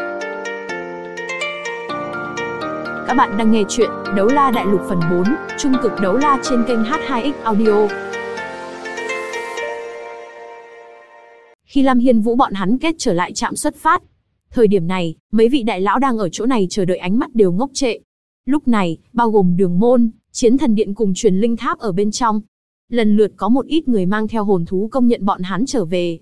Các bạn đang nghe chuyện Đấu La Đại Lục phần 4, Trung Cực Đấu La trên kênh H2X Audio. Khi Lam Hiên Vũ bọn hắn kết trở lại trạm xuất phát, thời điểm này, mấy vị đại lão đang ở chỗ này chờ đợi ánh mắt đều ngốc trệ. Lúc này, bao gồm Đường Môn, Chiến Thần Điện cùng Truyền Linh Tháp ở bên trong. Lần lượt có một ít người mang theo hồn thú công nhận bọn hắn trở về.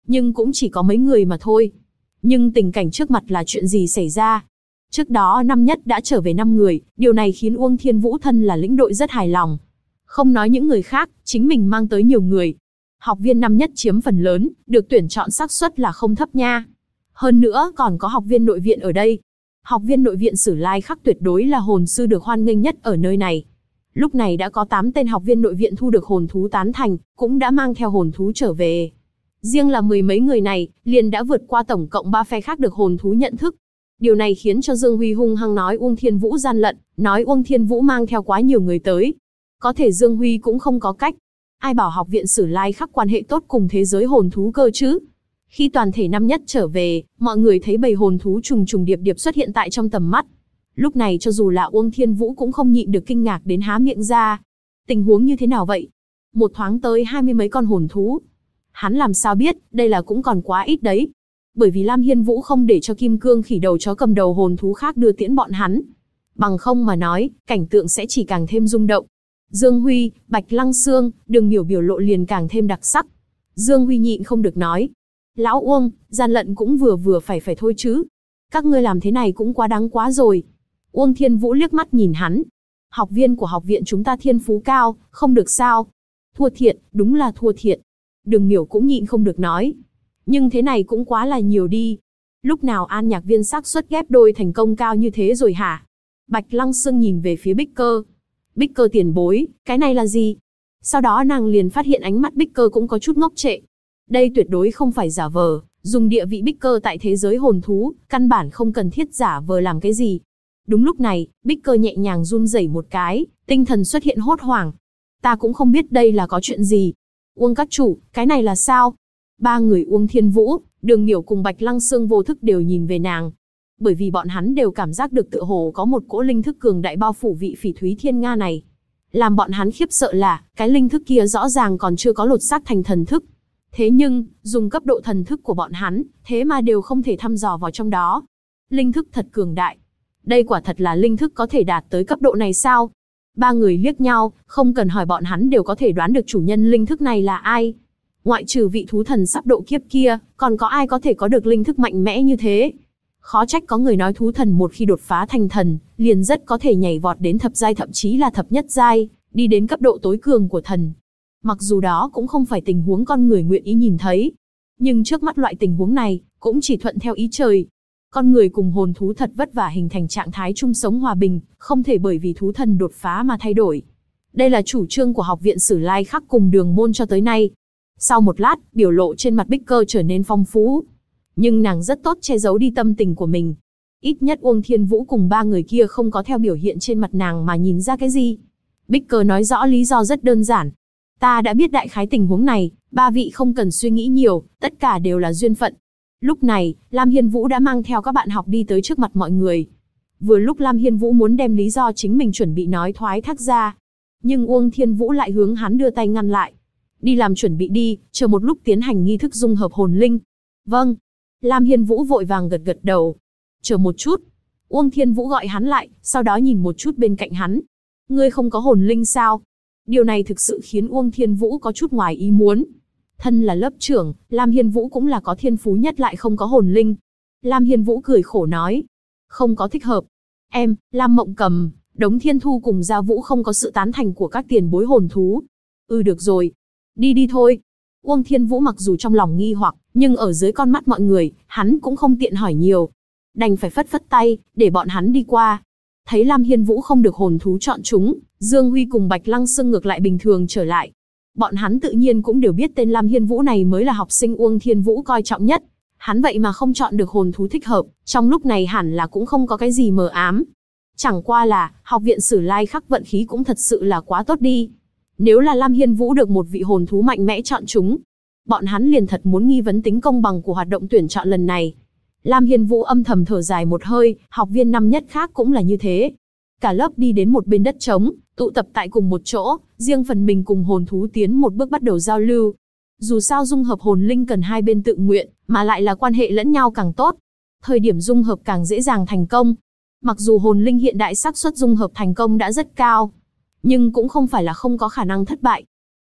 nhưng cũng chỉ có mấy người mà thôi. Nhưng tình cảnh trước mặt là chuyện gì xảy ra? Trước đó năm nhất đã trở về 5 người, điều này khiến Uông Thiên Vũ thân là lĩnh đội rất hài lòng. Không nói những người khác, chính mình mang tới nhiều người. Học viên năm nhất chiếm phần lớn, được tuyển chọn xác suất là không thấp nha. Hơn nữa còn có học viên nội viện ở đây. Học viên nội viện Sử Lai Khắc tuyệt đối là hồn sư được hoan nghênh nhất ở nơi này. Lúc này đã có 8 tên học viên nội viện thu được hồn thú tán thành, cũng đã mang theo hồn thú trở về. Riêng là mười mấy người này, liền đã vượt qua tổng cộng 3 phe khác được hồn thú nhận thức. Điều này khiến cho Dương Huy hung hăng nói Uông Thiên Vũ gian lận, nói Uông Thiên Vũ mang theo quá nhiều người tới. Có thể Dương Huy cũng không có cách. Ai bảo học viện Sử Lai Khắc quan hệ tốt cùng thế giới hồn thú cơ chứ? Khi toàn thể năm nhất trở về, mọi người thấy bầy hồn thú trùng trùng điệp điệp xuất hiện tại trong tầm mắt. Lúc này cho dù là Uông Thiên Vũ cũng không nhịn được kinh ngạc đến há miệng ra. Tình huống như thế nào vậy? Một thoáng tới 20 mấy con hồn thú. Hắn làm sao biết, đây là cũng còn quá ít đấy. Bởi vì Lam Hiên Vũ không để cho Kim Cương Khỉ đầu chó cầm đầu hồn thú khác đưa tiễn bọn hắn. Bằng không mà nói, cảnh tượng sẽ chỉ càng thêm rung động. Dương Huy, Bạch Lăng Xương, Đường Miểu biểu lộ liền càng thêm đặc sắc. Dương Huy nhịn không được nói. Lão Uông, gian lận cũng vừa phải thôi chứ. Các ngươi làm thế này cũng quá đáng quá rồi. Uông Thiên Vũ liếc mắt nhìn hắn. Học viên của học viện chúng ta thiên phú cao, không được sao. Thua thiệt, đúng là thua thiệt. Đường Miểu cũng nhịn không được nói. Nhưng thế này cũng quá là nhiều đi. Lúc nào An Nhạc Viên xác suất ghép đôi thành công cao như thế rồi hả? Bạch Lăng Xương nhìn về phía Bích Cơ. Bích Cơ tiền bối, cái này là gì? Sau đó nàng liền phát hiện ánh mắt Bích Cơ cũng có chút ngốc trệ. Đây tuyệt đối không phải giả vờ, dùng địa vị Bích Cơ tại thế giới hồn thú, căn bản không cần thiết giả vờ làm cái gì. Đúng lúc này, Bích Cơ nhẹ nhàng run rẩy một cái, tinh thần xuất hiện hốt hoảng. Ta cũng không biết đây là có chuyện gì. Uông các chủ, cái này là sao? Ba người Uông Thiên Vũ, Đường Miểu cùng Bạch Lăng Xương vô thức đều nhìn về nàng. Bởi vì bọn hắn đều cảm giác được tựa hồ có một cỗ linh thức cường đại bao phủ vị Phỉ Thúy Thiên Nga này. Làm bọn hắn khiếp sợ là, cái linh thức kia rõ ràng còn chưa có lột xác thành thần thức. Thế nhưng, dùng cấp độ thần thức của bọn hắn, thế mà đều không thể thăm dò vào trong đó. Linh thức thật cường đại. Đây quả thật là linh thức có thể đạt tới cấp độ này sao? Ba người liếc nhau, không cần hỏi bọn hắn đều có thể đoán được chủ nhân linh thức này là ai. Ngoại trừ vị thú thần sắp độ kiếp kia, còn có ai có thể có được linh thức mạnh mẽ như thế? Khó trách có người nói thú thần một khi đột phá thành thần, liền rất có thể nhảy vọt đến thập giai thậm chí là thập nhất giai, đi đến cấp độ tối cường của thần. Mặc dù đó cũng không phải tình huống con người nguyện ý nhìn thấy. Nhưng trước mắt loại tình huống này, cũng chỉ thuận theo ý trời. Con người cùng hồn thú thật vất vả hình thành trạng thái chung sống hòa bình, không thể bởi vì thú thần đột phá mà thay đổi. Đây là chủ trương của học viện Sử Lai Khắc cùng Đường môn cho tới nay. Sau một lát, biểu lộ trên mặt Bích Cơ trở nên phong phú. Nhưng nàng rất tốt che giấu đi tâm tình của mình. Ít nhất Uông Thiên Vũ cùng ba người kia không có theo biểu hiện trên mặt nàng mà nhìn ra cái gì. Bích Cơ nói rõ lý do rất đơn giản. Ta đã biết đại khái tình huống này, ba vị không cần suy nghĩ nhiều, tất cả đều là duyên phận. Lúc này, Lam Hiên Vũ đã mang theo các bạn học đi tới trước mặt mọi người. Vừa lúc Lam Hiên Vũ muốn đem lý do chính mình chuẩn bị nói thoái thác ra. Nhưng Uông Thiên Vũ lại hướng hắn đưa tay ngăn lại. Đi làm chuẩn bị đi, chờ một lúc tiến hành nghi thức dung hợp hồn linh. Vâng. Lam Hiên Vũ vội vàng gật gật đầu. Chờ một chút. Uông Thiên Vũ gọi hắn lại, sau đó nhìn một chút bên cạnh hắn. Ngươi không có hồn linh sao? Điều này thực sự khiến Uông Thiên Vũ có chút ngoài ý muốn. Thân là lớp trưởng, Lam Hiên Vũ cũng là có thiên phú nhất lại không có hồn linh. Lam Hiên Vũ cười khổ nói. Không có thích hợp. Em, Lam Mộng Cầm, Đống Thiên Thu cùng Gia Vũ không có sự tán thành của các tiền bối hồn thú. Được rồi. Đi đi thôi. Uông Thiên Vũ mặc dù trong lòng nghi hoặc, nhưng ở dưới con mắt mọi người, hắn cũng không tiện hỏi nhiều. Đành phải phất phất tay, để bọn hắn đi qua. Thấy Lam Hiên Vũ không được hồn thú chọn chúng, Dương Huy cùng Bạch Lăng Xương ngược lại bình thường trở lại. Bọn hắn tự nhiên cũng đều biết tên Lam Hiên Vũ này mới là học sinh Uông Thiên Vũ coi trọng nhất. Hắn vậy mà không chọn được hồn thú thích hợp, trong lúc này hẳn là cũng không có cái gì mờ ám. Chẳng qua là, học viện Sử Lai Khắc vận khí cũng thật sự là quá tốt đi. Nếu là Lam Hiên Vũ được một vị hồn thú mạnh mẽ chọn chúng, bọn hắn liền thật muốn nghi vấn tính công bằng của hoạt động tuyển chọn lần này. Lam Hiên Vũ âm thầm thở dài một hơi, học viên năm nhất khác cũng là như thế. Cả lớp đi đến một bên đất trống, tụ tập tại cùng một chỗ, riêng phần mình cùng hồn thú tiến một bước bắt đầu giao lưu. Dù sao dung hợp hồn linh cần hai bên tự nguyện, mà lại là quan hệ lẫn nhau càng tốt. Thời điểm dung hợp càng dễ dàng thành công. Mặc dù hồn linh hiện đại xác suất dung hợp thành công đã rất cao, nhưng cũng không phải là không có khả năng thất bại.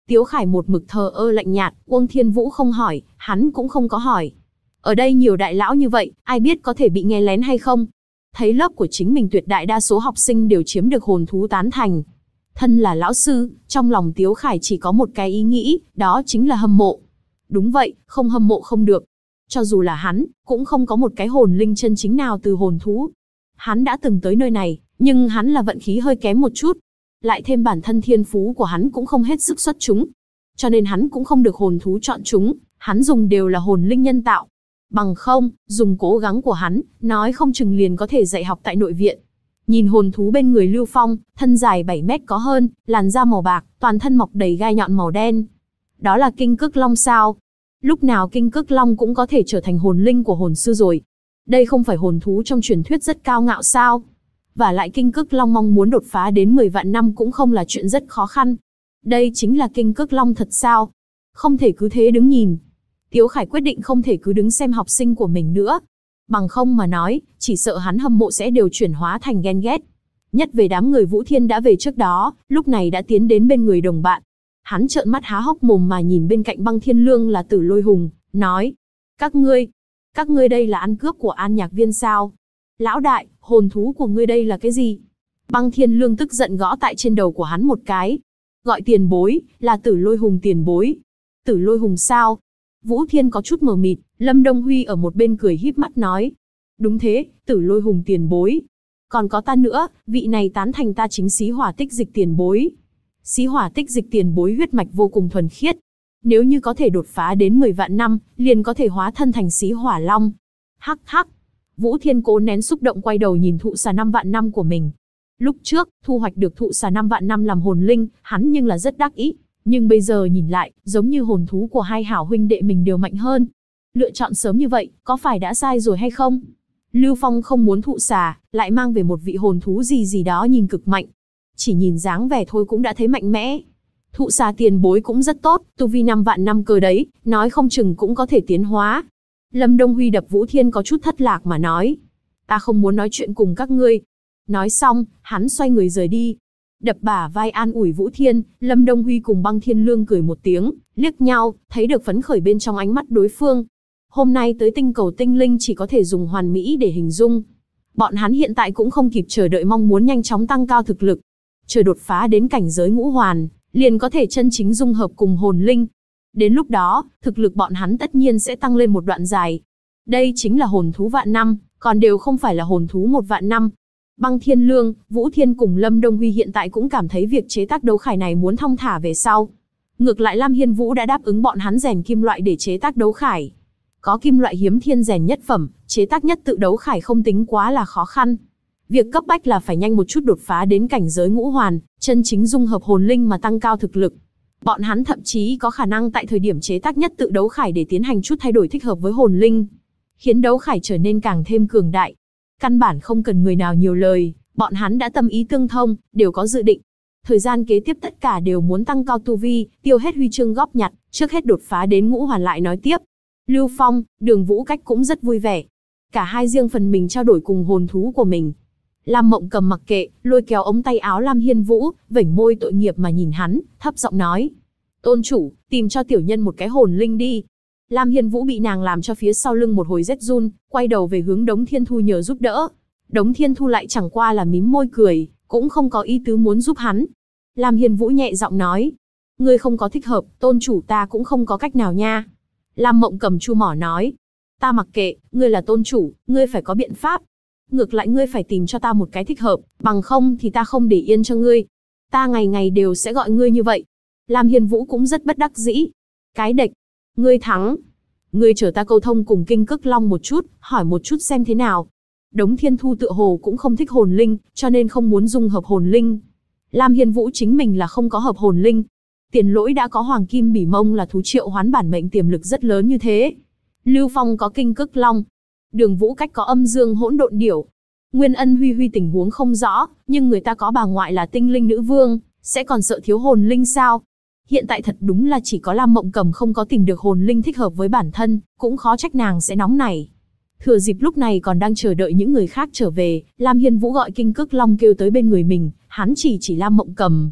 Tiếu Khải một mực thờ ơ lạnh nhạt, Uông Thiên Vũ không hỏi, hắn cũng không có hỏi. Ở đây nhiều đại lão như vậy, ai biết có thể bị nghe lén hay không? Thấy lớp của chính mình tuyệt đại đa số học sinh đều chiếm được hồn thú tán thành. Thân là lão sư, trong lòng Tiếu Khải chỉ có một cái ý nghĩ, đó chính là hâm mộ. Đúng vậy, không hâm mộ không được. Cho dù là hắn, cũng không có một cái hồn linh chân chính nào từ hồn thú. Hắn đã từng tới nơi này, nhưng hắn là vận khí hơi kém một chút. Lại thêm bản thân thiên phú của hắn cũng không hết sức xuất chúng. Cho nên hắn cũng không được hồn thú chọn chúng, hắn dùng đều là hồn linh nhân tạo. Bằng không, dùng cố gắng của hắn, nói không chừng liền có thể dạy học tại nội viện. Nhìn hồn thú bên người Lưu Phong, thân dài 7 mét có hơn, làn da màu bạc, toàn thân mọc đầy gai nhọn màu đen. Đó là Kinh Cức Long sao? Lúc nào Kinh Cức Long cũng có thể trở thành hồn linh của hồn sư rồi. Đây không phải hồn thú trong truyền thuyết rất cao ngạo sao? Và lại Kinh Cức Long mong muốn đột phá đến 10 vạn năm cũng không là chuyện rất khó khăn. Đây chính là Kinh Cức Long thật sao? Không thể cứ thế đứng nhìn. Tiếu Khải quyết định không thể cứ đứng xem học sinh của mình nữa. Bằng không mà nói, chỉ sợ hắn hâm mộ sẽ đều chuyển hóa thành ghen ghét. Nhất về đám người Vũ Thiên đã về trước đó, lúc này đã tiến đến bên người đồng bạn. Hắn trợn mắt há hốc mồm mà nhìn bên cạnh Băng Thiên Lương là Tử Lôi Hùng, nói: Các ngươi đây là ăn cướp của An Nhạc Viên sao? Lão đại, hồn thú của ngươi đây là cái gì? Băng Thiên Lương tức giận gõ tại trên đầu của hắn một cái. Gọi tiền bối, là Tử Lôi Hùng tiền bối. Tử Lôi Hùng sao? Vũ Thiên có chút mờ mịt, Lâm Đông Huy ở một bên cười híp mắt nói: Đúng thế, Tử Lôi Hùng tiền bối. Còn có ta nữa, vị này tán thành ta chính Xí Hỏa Tích Dịch tiền bối. Xí Hỏa Tích Dịch tiền bối huyết mạch vô cùng thuần khiết. Nếu như có thể đột phá đến 10 vạn năm, liền có thể hóa thân thành Xí Hỏa Long. Hắc hắc. Vũ Thiên cố nén xúc động quay đầu nhìn thụ xà 5 vạn năm của mình. Lúc trước, thu hoạch được thụ xà 5 vạn năm làm hồn linh, hắn nhưng là rất đắc ý. Nhưng bây giờ nhìn lại, giống như hồn thú của hai hảo huynh đệ mình đều mạnh hơn. Lựa chọn sớm như vậy, có phải đã sai rồi hay không? Lưu Phong không muốn thụ xà, lại mang về một vị hồn thú gì đó nhìn cực mạnh. Chỉ nhìn dáng vẻ thôi cũng đã thấy mạnh mẽ. Thụ xà tiền bối cũng rất tốt, tu vi 5 vạn năm cơ đấy, nói không chừng cũng có thể tiến hóa. Lâm Đông Huy đập Vũ Thiên có chút thất lạc mà nói: Ta không muốn nói chuyện cùng các ngươi. Nói xong, hắn xoay người rời đi. Đập bả vai an ủi Vũ Thiên, Lâm Đông Huy cùng Băng Thiên Lương cười một tiếng, liếc nhau, thấy được phấn khởi bên trong ánh mắt đối phương. Hôm nay tới tinh cầu tinh linh chỉ có thể dùng hoàn mỹ để hình dung. Bọn hắn hiện tại cũng không kịp chờ đợi mong muốn nhanh chóng tăng cao thực lực. Chờ đột phá đến cảnh giới ngũ hoàn, liền có thể chân chính dung hợp cùng hồn linh. Đến lúc đó, thực lực bọn hắn tất nhiên sẽ tăng lên một đoạn dài. Đây chính là hồn thú vạn năm, còn đều không phải là hồn thú 1 vạn năm. Băng Thiên Lương, Vũ Thiên cùng Lâm Đông Huy hiện tại cũng cảm thấy việc chế tác đấu khải này muốn thong thả về sau. Ngược lại Lam Hiên Vũ đã đáp ứng bọn hắn rèn kim loại để chế tác đấu khải. Có kim loại hiếm thiên rèn nhất phẩm, chế tác nhất tự đấu khải không tính quá là khó khăn. Việc cấp bách là phải nhanh một chút đột phá đến cảnh giới ngũ hoàn, chân chính dung hợp hồn linh mà tăng cao thực lực. Bọn hắn thậm chí có khả năng tại thời điểm chế tác nhất tự đấu khải để tiến hành chút thay đổi thích hợp với hồn linh, khiến đấu khải trở nên càng thêm cường đại. Căn bản không cần người nào nhiều lời, bọn hắn đã tâm ý tương thông, đều có dự định. Thời gian kế tiếp tất cả đều muốn tăng cao tu vi, tiêu hết huy chương góp nhặt, trước hết đột phá đến ngũ hoàn lại nói tiếp. Lưu Phong, Đường Vũ Cách cũng rất vui vẻ. Cả hai riêng phần mình trao đổi cùng hồn thú của mình. Lam Mộng Cầm mặc kệ, lôi kéo ống tay áo Lam Hiên Vũ, vểnh môi tội nghiệp mà nhìn hắn, thấp giọng nói: Tôn chủ, tìm cho tiểu nhân một cái hồn linh đi. Lam Hiên Vũ bị nàng làm cho phía sau lưng một hồi rét run, quay đầu về hướng Đống Thiên Thu nhờ giúp đỡ. Đống Thiên Thu lại chẳng qua là mím môi cười, cũng không có ý tứ muốn giúp hắn. Lam Hiên Vũ nhẹ giọng nói: Ngươi không có thích hợp, tôn chủ ta cũng không có cách nào nha. Lam Mộng Cầm chu mỏ nói: Ta mặc kệ, ngươi là tôn chủ, ngươi phải có biện pháp. Ngược lại ngươi phải tìm cho ta một cái thích hợp, bằng không thì ta không để yên cho ngươi. Ta ngày ngày đều sẽ gọi ngươi như vậy. Lam Hiên Vũ cũng rất bất đắc dĩ. Cái đệch, ngươi thắng. Ngươi chờ ta câu thông cùng Kinh Cức Long một chút, hỏi một chút xem thế nào. Đống Thiên Thu tựa hồ cũng không thích hồn linh, cho nên không muốn dung hợp hồn linh. Lam Hiên Vũ chính mình là không có hợp hồn linh. Tiền Lỗi đã có Hoàng Kim Bỉ Mông là thú triệu hoán bản mệnh tiềm lực rất lớn như thế. Lưu Phong có Kinh Cức Long. Đường Vũ Cách có Âm Dương Hỗn Độn Điểu. Nguyên Ân Huy Huy tình huống không rõ, nhưng người ta có bà ngoại là Tinh Linh Nữ Vương, sẽ còn sợ thiếu hồn linh sao? Hiện tại thật đúng là chỉ có Lam Mộng Cầm không có tìm được hồn linh thích hợp với bản thân, cũng khó trách nàng sẽ nóng nảy. Thừa dịp lúc này còn đang chờ đợi những người khác trở về, Lam Hiên Vũ gọi Kinh Cức Long kêu tới bên người mình, hắn chỉ Lam Mộng Cầm.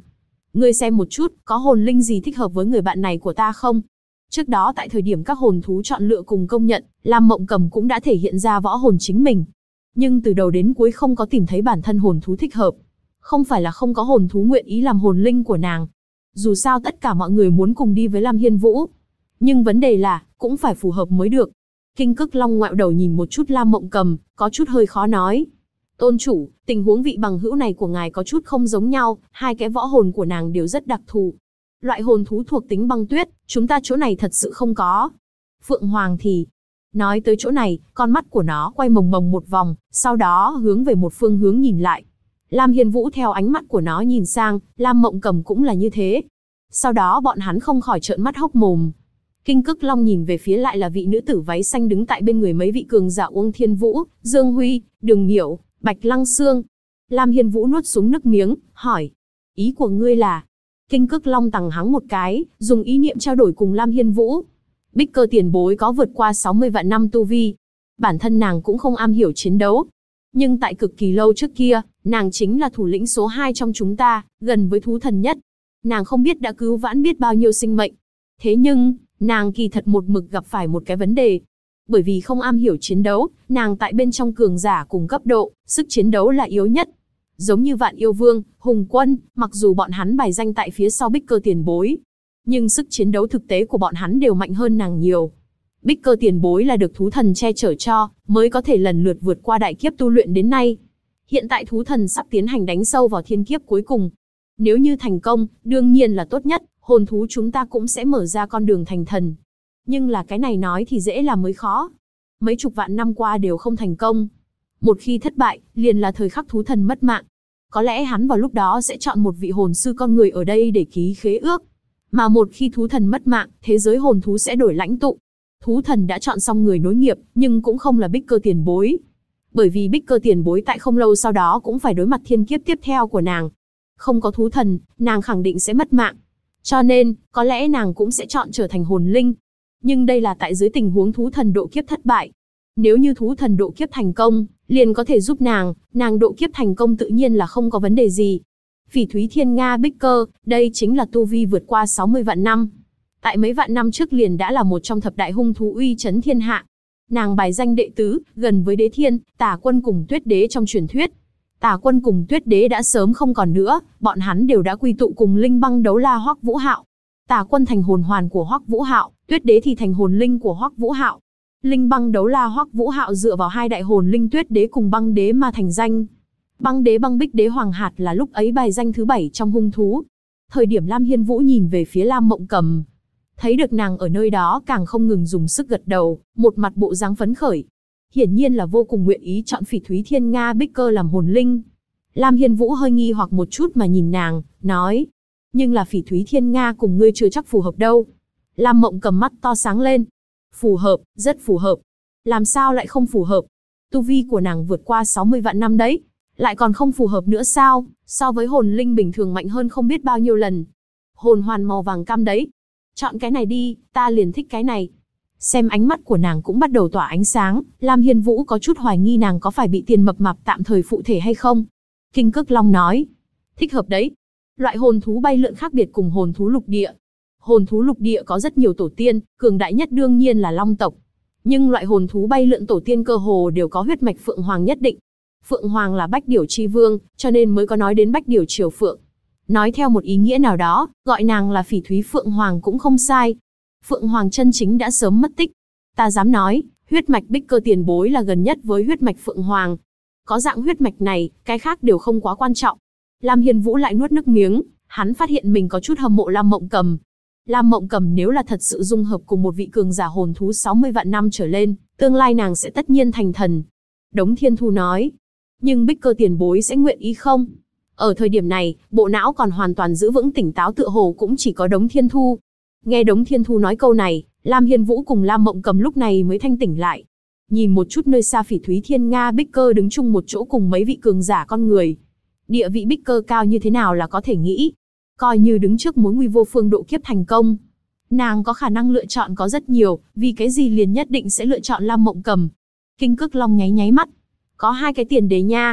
Ngươi xem một chút, có hồn linh gì thích hợp với người bạn này của ta không? Trước đó tại thời điểm các hồn thú chọn lựa cùng công nhận, Lam Mộng Cầm cũng đã thể hiện ra võ hồn chính mình. Nhưng từ đầu đến cuối không có tìm thấy bản thân hồn thú thích hợp. Không phải là không có hồn thú nguyện ý làm hồn linh của nàng. Dù sao tất cả mọi người muốn cùng đi với Lam Hiên Vũ. Nhưng vấn đề là, cũng phải phù hợp mới được. Kinh Cức Long ngoẹo đầu nhìn một chút Lam Mộng Cầm, có chút hơi khó nói. Tôn chủ, tình huống vị bằng hữu này của ngài có chút không giống nhau, hai cái võ hồn của nàng đều rất đặc thù. Loại hồn thú thuộc tính băng tuyết, chúng ta chỗ này thật sự không có. Phượng Hoàng thì... Nói tới chỗ này, con mắt của nó quay mồng mồng một vòng, sau đó hướng về một phương hướng nhìn lại. Lam Hiên Vũ theo ánh mắt của nó nhìn sang, Lam Mộng Cầm cũng là như thế. Sau đó bọn hắn không khỏi trợn mắt hốc mồm. Kinh Cức Long nhìn về phía lại là vị nữ tử váy xanh đứng tại bên người mấy vị cường giả Uông Thiên Vũ, Dương Huy, Đường Nhiễu, Bạch Lăng Xương. Lam Hiên Vũ nuốt xuống nước miếng, hỏi. Ý của ngươi là... Kinh Cức Long tằng hắng một cái, dùng ý niệm trao đổi cùng Lam Hiên Vũ. Bích Cơ tiền bối có vượt qua 60 vạn năm tu vi. Bản thân nàng cũng không am hiểu chiến đấu. Nhưng tại cực kỳ lâu trước kia, nàng chính là thủ lĩnh số 2 trong chúng ta, gần với thú thần nhất. Nàng không biết đã cứu vãn biết bao nhiêu sinh mệnh. Thế nhưng, nàng kỳ thật một mực gặp phải một cái vấn đề. Bởi vì không am hiểu chiến đấu, nàng tại bên trong cường giả cùng cấp độ, sức chiến đấu là yếu nhất. Giống như Vạn Yêu Vương, Hùng Quân, mặc dù bọn hắn bài danh tại phía sau Bích Cơ tiền bối, nhưng sức chiến đấu thực tế của bọn hắn đều mạnh hơn nàng nhiều. Bích Cơ tiền bối là được thú thần che chở cho, mới có thể lần lượt vượt qua đại kiếp tu luyện đến nay. Hiện tại thú thần sắp tiến hành đánh sâu vào thiên kiếp cuối cùng. Nếu như thành công, đương nhiên là tốt nhất, hồn thú chúng ta cũng sẽ mở ra con đường thành thần. Nhưng là cái này nói thì dễ làm mới khó. Mấy chục vạn năm qua đều không thành công. Một khi thất bại, liền là thời khắc thú thần mất mạng. Có lẽ hắn vào lúc đó sẽ chọn một vị hồn sư con người ở đây để ký khế ước. Mà một khi thú thần mất mạng, thế giới hồn thú sẽ đổi lãnh tụ. Thú thần đã chọn xong người nối nghiệp, nhưng cũng không là Bích Cơ tiền bối. Bởi vì Bích Cơ tiền bối tại không lâu sau đó cũng phải đối mặt thiên kiếp tiếp theo của nàng. Không có thú thần, nàng khẳng định sẽ mất mạng. Cho nên, có lẽ nàng cũng sẽ chọn trở thành hồn linh. Nhưng đây là tại dưới tình huống thú thần độ kiếp thất bại. Nếu như thú thần độ kiếp thành công, liền có thể giúp nàng độ kiếp thành công tự nhiên là không có vấn đề gì. Phỉ Thúy Thiên Nga Bích Cơ, đây chính là tu vi vượt qua 60 vạn năm. Tại mấy vạn năm trước liền đã là một trong thập đại hung thú uy chấn thiên hạ. Nàng bài danh đệ tứ, gần với Đế Thiên, Tả Quân cùng Tuyết Đế trong truyền thuyết. Tả Quân cùng Tuyết Đế đã sớm không còn nữa, bọn hắn đều đã quy tụ cùng Linh Băng Đấu La Hoắc Vũ Hạo. Tả Quân thành hồn hoàn của Hoắc Vũ Hạo, Tuyết Đế thì thành hồn linh của Hoắc Vũ Hạo. Linh Băng Đấu La Hoắc Vũ Hạo dựa vào hai đại hồn linh Tuyết Đế cùng Băng Đế mà thành danh. Băng Đế Băng Bích Đế Hoàng Hạt là lúc ấy bài danh thứ 7 trong hung thú. Thời điểm Lam Hiên Vũ nhìn về phía Lam Mộng Cầm, thấy được nàng ở nơi đó càng không ngừng dùng sức gật đầu, một mặt bộ dáng phấn khởi. Hiển nhiên là vô cùng nguyện ý chọn Phỉ Thúy Thiên Nga Bích Cơ làm hồn linh. Lam Hiên Vũ hơi nghi hoặc một chút mà nhìn nàng, nói. Nhưng là Phỉ Thúy Thiên Nga cùng ngươi chưa chắc phù hợp đâu. Lam Mộng Cầm mắt to sáng lên. Phù hợp, rất phù hợp. Làm sao lại không phù hợp? Tu vi của nàng vượt qua 60 vạn năm đấy. Lại còn không phù hợp nữa sao? So với hồn linh bình thường mạnh hơn không biết bao nhiêu lần. Hồn hoàn màu vàng cam đấy. Chọn cái này đi, ta liền thích cái này. Xem ánh mắt của nàng cũng bắt đầu tỏa ánh sáng, Lam Hiên Vũ có chút hoài nghi nàng có phải bị tiền mập mạp tạm thời phụ thể hay không. Kinh Cức Long nói, thích hợp đấy. Loại hồn thú bay lượn khác biệt cùng hồn thú lục địa. Hồn thú lục địa có rất nhiều tổ tiên, cường đại nhất đương nhiên là Long tộc. Nhưng loại hồn thú bay lượn tổ tiên cơ hồ đều có huyết mạch Phượng Hoàng nhất định. Phượng Hoàng là Bách Điểu chi vương, cho nên mới có nói đến Bách Điểu Triều Phượng. Nói theo một ý nghĩa nào đó, gọi nàng là Phỉ Thúy Phượng Hoàng cũng không sai. Phượng Hoàng chân chính đã sớm mất tích. Ta dám nói, huyết mạch Bích Cơ tiền bối là gần nhất với huyết mạch Phượng Hoàng. Có dạng huyết mạch này, cái khác đều không quá quan trọng. Lam Hiên Vũ lại nuốt nước miếng, hắn phát hiện mình có chút hâm mộ Lam Mộng Cầm. Lam Mộng Cầm nếu là thật sự dung hợp cùng một vị cường giả hồn thú 60 vạn năm trở lên, tương lai nàng sẽ tất nhiên thành thần. Đống Thiên Thu nói, nhưng Bích Cơ tiền bối sẽ nguyện ý không? Ở thời điểm này, bộ não còn hoàn toàn giữ vững tỉnh táo tựa hồ cũng chỉ có Đống Thiên Thu. Nghe Đống Thiên Thu nói câu này, Lam Hiên Vũ cùng Lam Mộng Cầm lúc này mới thanh tỉnh lại. Nhìn một chút nơi xa Phỉ Thúy Thiên Nga Bích Cơ đứng chung một chỗ cùng mấy vị cường giả con người. Địa vị Bích Cơ cao như thế nào là có thể nghĩ. Coi như đứng trước mối nguy vô phương độ kiếp thành công. Nàng có khả năng lựa chọn có rất nhiều, vì cái gì liền nhất định sẽ lựa chọn Lam Mộng Cầm. Kinh Cức Long nháy nháy mắt. Có hai cái tiền đề nha.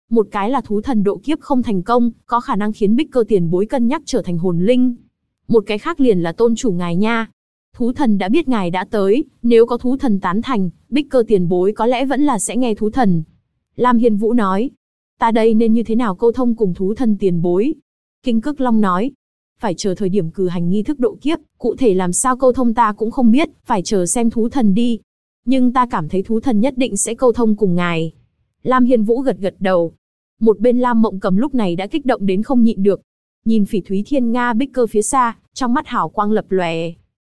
Một cái là thú thần độ kiếp không thành công, có khả năng khiến Bích Cơ tiền bối cân nhắc trở thành hồn linh. Một cái khác liền là tôn chủ ngài nha. Thú thần đã biết ngài đã tới, nếu có thú thần tán thành, Bích Cơ tiền bối có lẽ vẫn là sẽ nghe thú thần. Lam Hiên Vũ nói, ta đây nên như thế nào câu thông cùng thú thần tiền bối? Kinh Cức Long nói, phải chờ thời điểm cử hành nghi thức độ kiếp, cụ thể làm sao câu thông ta cũng không biết, phải chờ xem thú thần đi. Nhưng ta cảm thấy thú thần nhất định sẽ câu thông cùng ngài. Lam Hiên Vũ gật gật đầu. Một bên Lam Mộng Cầm lúc này đã kích động đến không nhịn được. Nhìn Phỉ Thúy Thiên Nga Bích Cơ phía xa, trong mắt hào quang lập lòe.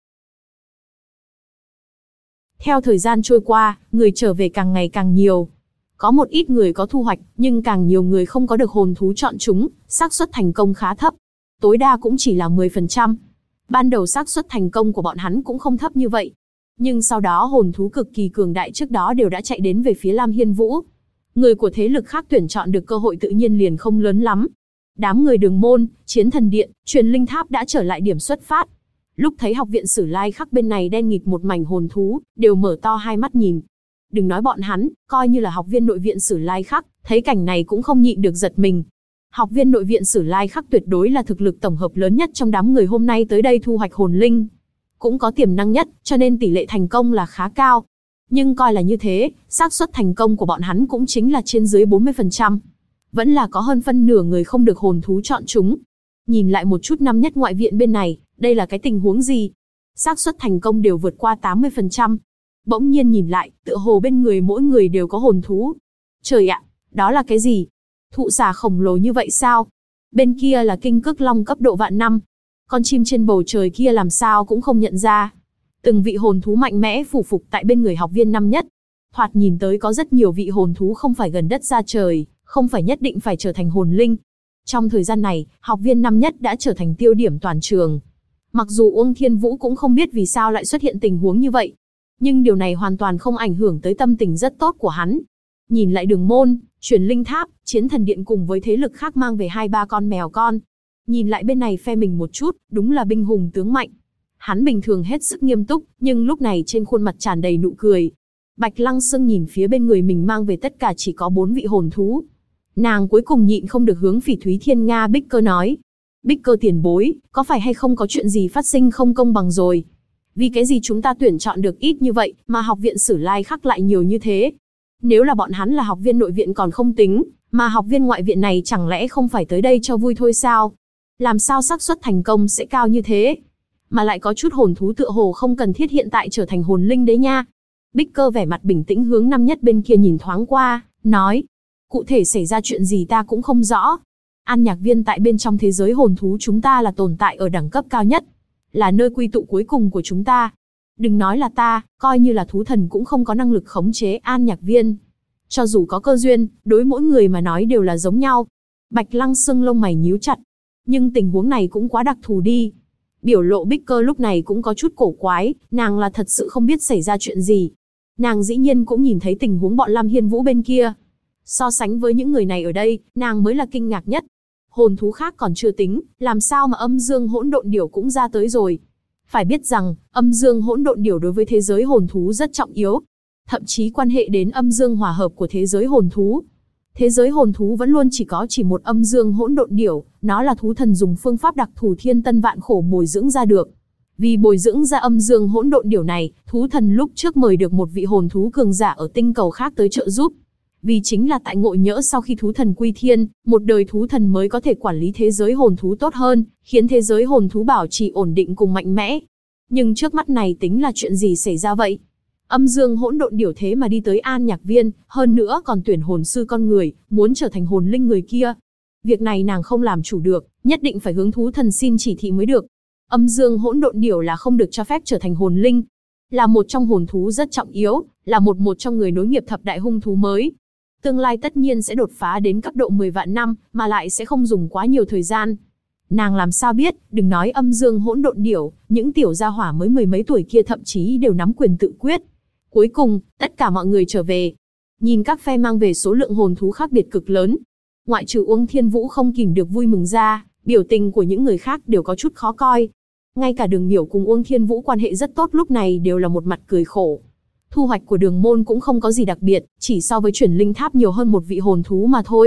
Theo thời gian trôi qua, người trở về càng ngày càng nhiều. Có một ít người có thu hoạch, nhưng càng nhiều người không có được hồn thú chọn chúng, xác suất thành công khá thấp. Tối đa cũng chỉ là 10%. Ban đầu xác suất thành công của bọn hắn cũng không thấp như vậy. Nhưng sau đó hồn thú cực kỳ cường đại trước đó đều đã chạy đến về phía Lam Hiên Vũ. Người của thế lực khác tuyển chọn được cơ hội tự nhiên liền không lớn lắm. Đám người Đường Môn, Chiến Thần Điện, Truyền Linh Tháp đã trở lại điểm xuất phát. Lúc thấy học viện Sử Lai Khắc bên này đen nghịt một mảnh hồn thú, đều mở to hai mắt nhìn. Đừng nói bọn hắn, coi như là học viên nội viện Sử Lai Khắc, thấy cảnh này cũng không nhịn được giật mình. Học viên nội viện Sử Lai Khắc tuyệt đối là thực lực tổng hợp lớn nhất trong đám người hôm nay tới đây thu hoạch hồn linh. Cũng có tiềm năng nhất, cho nên tỷ lệ thành công là khá cao. Nhưng coi là như thế, xác suất thành công của bọn hắn cũng chính là trên dưới 40%. Vẫn là có hơn phân nửa người không được hồn thú chọn chúng. Nhìn lại một chút năm nhất ngoại viện bên này, đây là cái tình huống gì? Xác suất thành công đều vượt qua 80%. Bỗng nhiên nhìn lại, tựa hồ bên người mỗi người đều có hồn thú. Trời ạ, đó là cái gì? Thụ xà khổng lồ như vậy sao? Bên kia là Kinh Cức Long cấp độ vạn năm. Con chim trên bầu trời kia làm sao cũng không nhận ra. Từng vị hồn thú mạnh mẽ phủ phục tại bên người học viên năm nhất. Thoạt nhìn tới có rất nhiều vị hồn thú không phải gần đất ra trời, không phải nhất định phải trở thành hồn linh. Trong thời gian này, học viên năm nhất đã trở thành tiêu điểm toàn trường. Mặc dù Uông Thiên Vũ cũng không biết vì sao lại xuất hiện tình huống như vậy, nhưng điều này hoàn toàn không ảnh hưởng tới tâm tình rất tốt của hắn. Nhìn lại Đường Môn, Truyền Linh Tháp, Chiến Thần Điện cùng với thế lực khác mang về 2-3 con mèo con. Nhìn lại bên này phe mình một chút, đúng là binh hùng tướng mạnh. Hắn bình thường hết sức nghiêm túc, nhưng lúc này trên khuôn mặt tràn đầy nụ cười. Bạch Lăng Sương nhìn phía bên người mình mang về tất cả chỉ có 4 vị hồn thú. Nàng cuối cùng nhịn không được hướng Phỉ Thúy Thiên Nga Bích Cơ nói. Bích Cơ tiền bối, có phải hay không có chuyện gì phát sinh không công bằng rồi? Vì cái gì chúng ta tuyển chọn được ít như vậy, mà học viện Sử Lai Khắc lại nhiều như thế? Nếu là bọn hắn là học viên nội viện còn không tính, mà học viên ngoại viện này chẳng lẽ không phải tới đây cho vui thôi sao? Làm sao xác suất thành công sẽ cao như thế? Mà lại có chút hồn thú tựa hồ không cần thiết hiện tại trở thành hồn linh đấy nha. Bích Cơ vẻ mặt bình tĩnh hướng năm nhất bên kia nhìn thoáng qua, nói. Cụ thể xảy ra chuyện gì ta cũng không rõ. An Nhạc Viên tại bên trong thế giới hồn thú chúng ta là tồn tại ở đẳng cấp cao nhất. Là nơi quy tụ cuối cùng của chúng ta. Đừng nói là ta, coi như là thú thần cũng không có năng lực khống chế An Nhạc Viên. Cho dù có cơ duyên, đối mỗi người mà nói đều là giống nhau. Bạch Lăng Sương lông mày nhíu chặt. Nhưng tình huống này cũng quá đặc thù đi. Biểu lộ Bích Cơ lúc này cũng có chút cổ quái, nàng là thật sự không biết xảy ra chuyện gì. Nàng dĩ nhiên cũng nhìn thấy tình huống bọn Lam Hiên Vũ bên kia. So sánh với những người này ở đây, nàng mới là kinh ngạc nhất. Hồn thú khác còn chưa tính, làm sao mà âm dương hỗn độn điểu cũng ra tới rồi. Phải biết rằng, âm dương hỗn độn điểu đối với thế giới hồn thú rất trọng yếu. Thậm chí quan hệ đến âm dương hòa hợp của thế giới hồn thú. Thế giới hồn thú vẫn luôn chỉ một âm dương hỗn độn điểu, nó là thú thần dùng phương pháp đặc thù thiên tân vạn khổ bồi dưỡng ra được. Vì bồi dưỡng ra âm dương hỗn độn điểu này, thú thần lúc trước mời được một vị hồn thú cường giả ở tinh cầu khác tới trợ giúp. Vì chính là tại ngộ nhỡ sau khi thú thần quy thiên, một đời thú thần mới có thể quản lý thế giới hồn thú tốt hơn, khiến thế giới hồn thú bảo trì ổn định cùng mạnh mẽ. Nhưng trước mắt này tính là chuyện gì xảy ra vậy? Âm dương hỗn độn điểu thế mà đi tới An Nhạc Viên, hơn nữa còn tuyển hồn sư con người, muốn trở thành hồn linh người kia. Việc này nàng không làm chủ được, nhất định phải hướng thú thần xin chỉ thị mới được. Âm dương hỗn độn điểu là không được cho phép trở thành hồn linh. Là một trong hồn thú rất trọng yếu, là một trong người nối nghiệp thập đại hung thú mới. Tương lai tất nhiên sẽ đột phá đến cấp độ 10 vạn năm, mà lại sẽ không dùng quá nhiều thời gian. Nàng làm sao biết, đừng nói âm dương hỗn độn điểu, những tiểu gia hỏa mới mười mấy tuổi kia thậm chí đều nắm quyền tự quyết. Cuối cùng, tất cả mọi người trở về. Nhìn các phe mang về số lượng hồn thú khác biệt cực lớn. Ngoại trừ Uông Thiên Vũ không kìm được vui mừng ra, biểu tình của những người khác đều có chút khó coi. Ngay cả Đường Miểu cùng Uông Thiên Vũ quan hệ rất tốt lúc này đều là một mặt cười khổ. Thu hoạch của Đường Môn cũng không có gì đặc biệt, chỉ so với Chuyển Linh Tháp nhiều hơn một vị hồn thú mà thôi.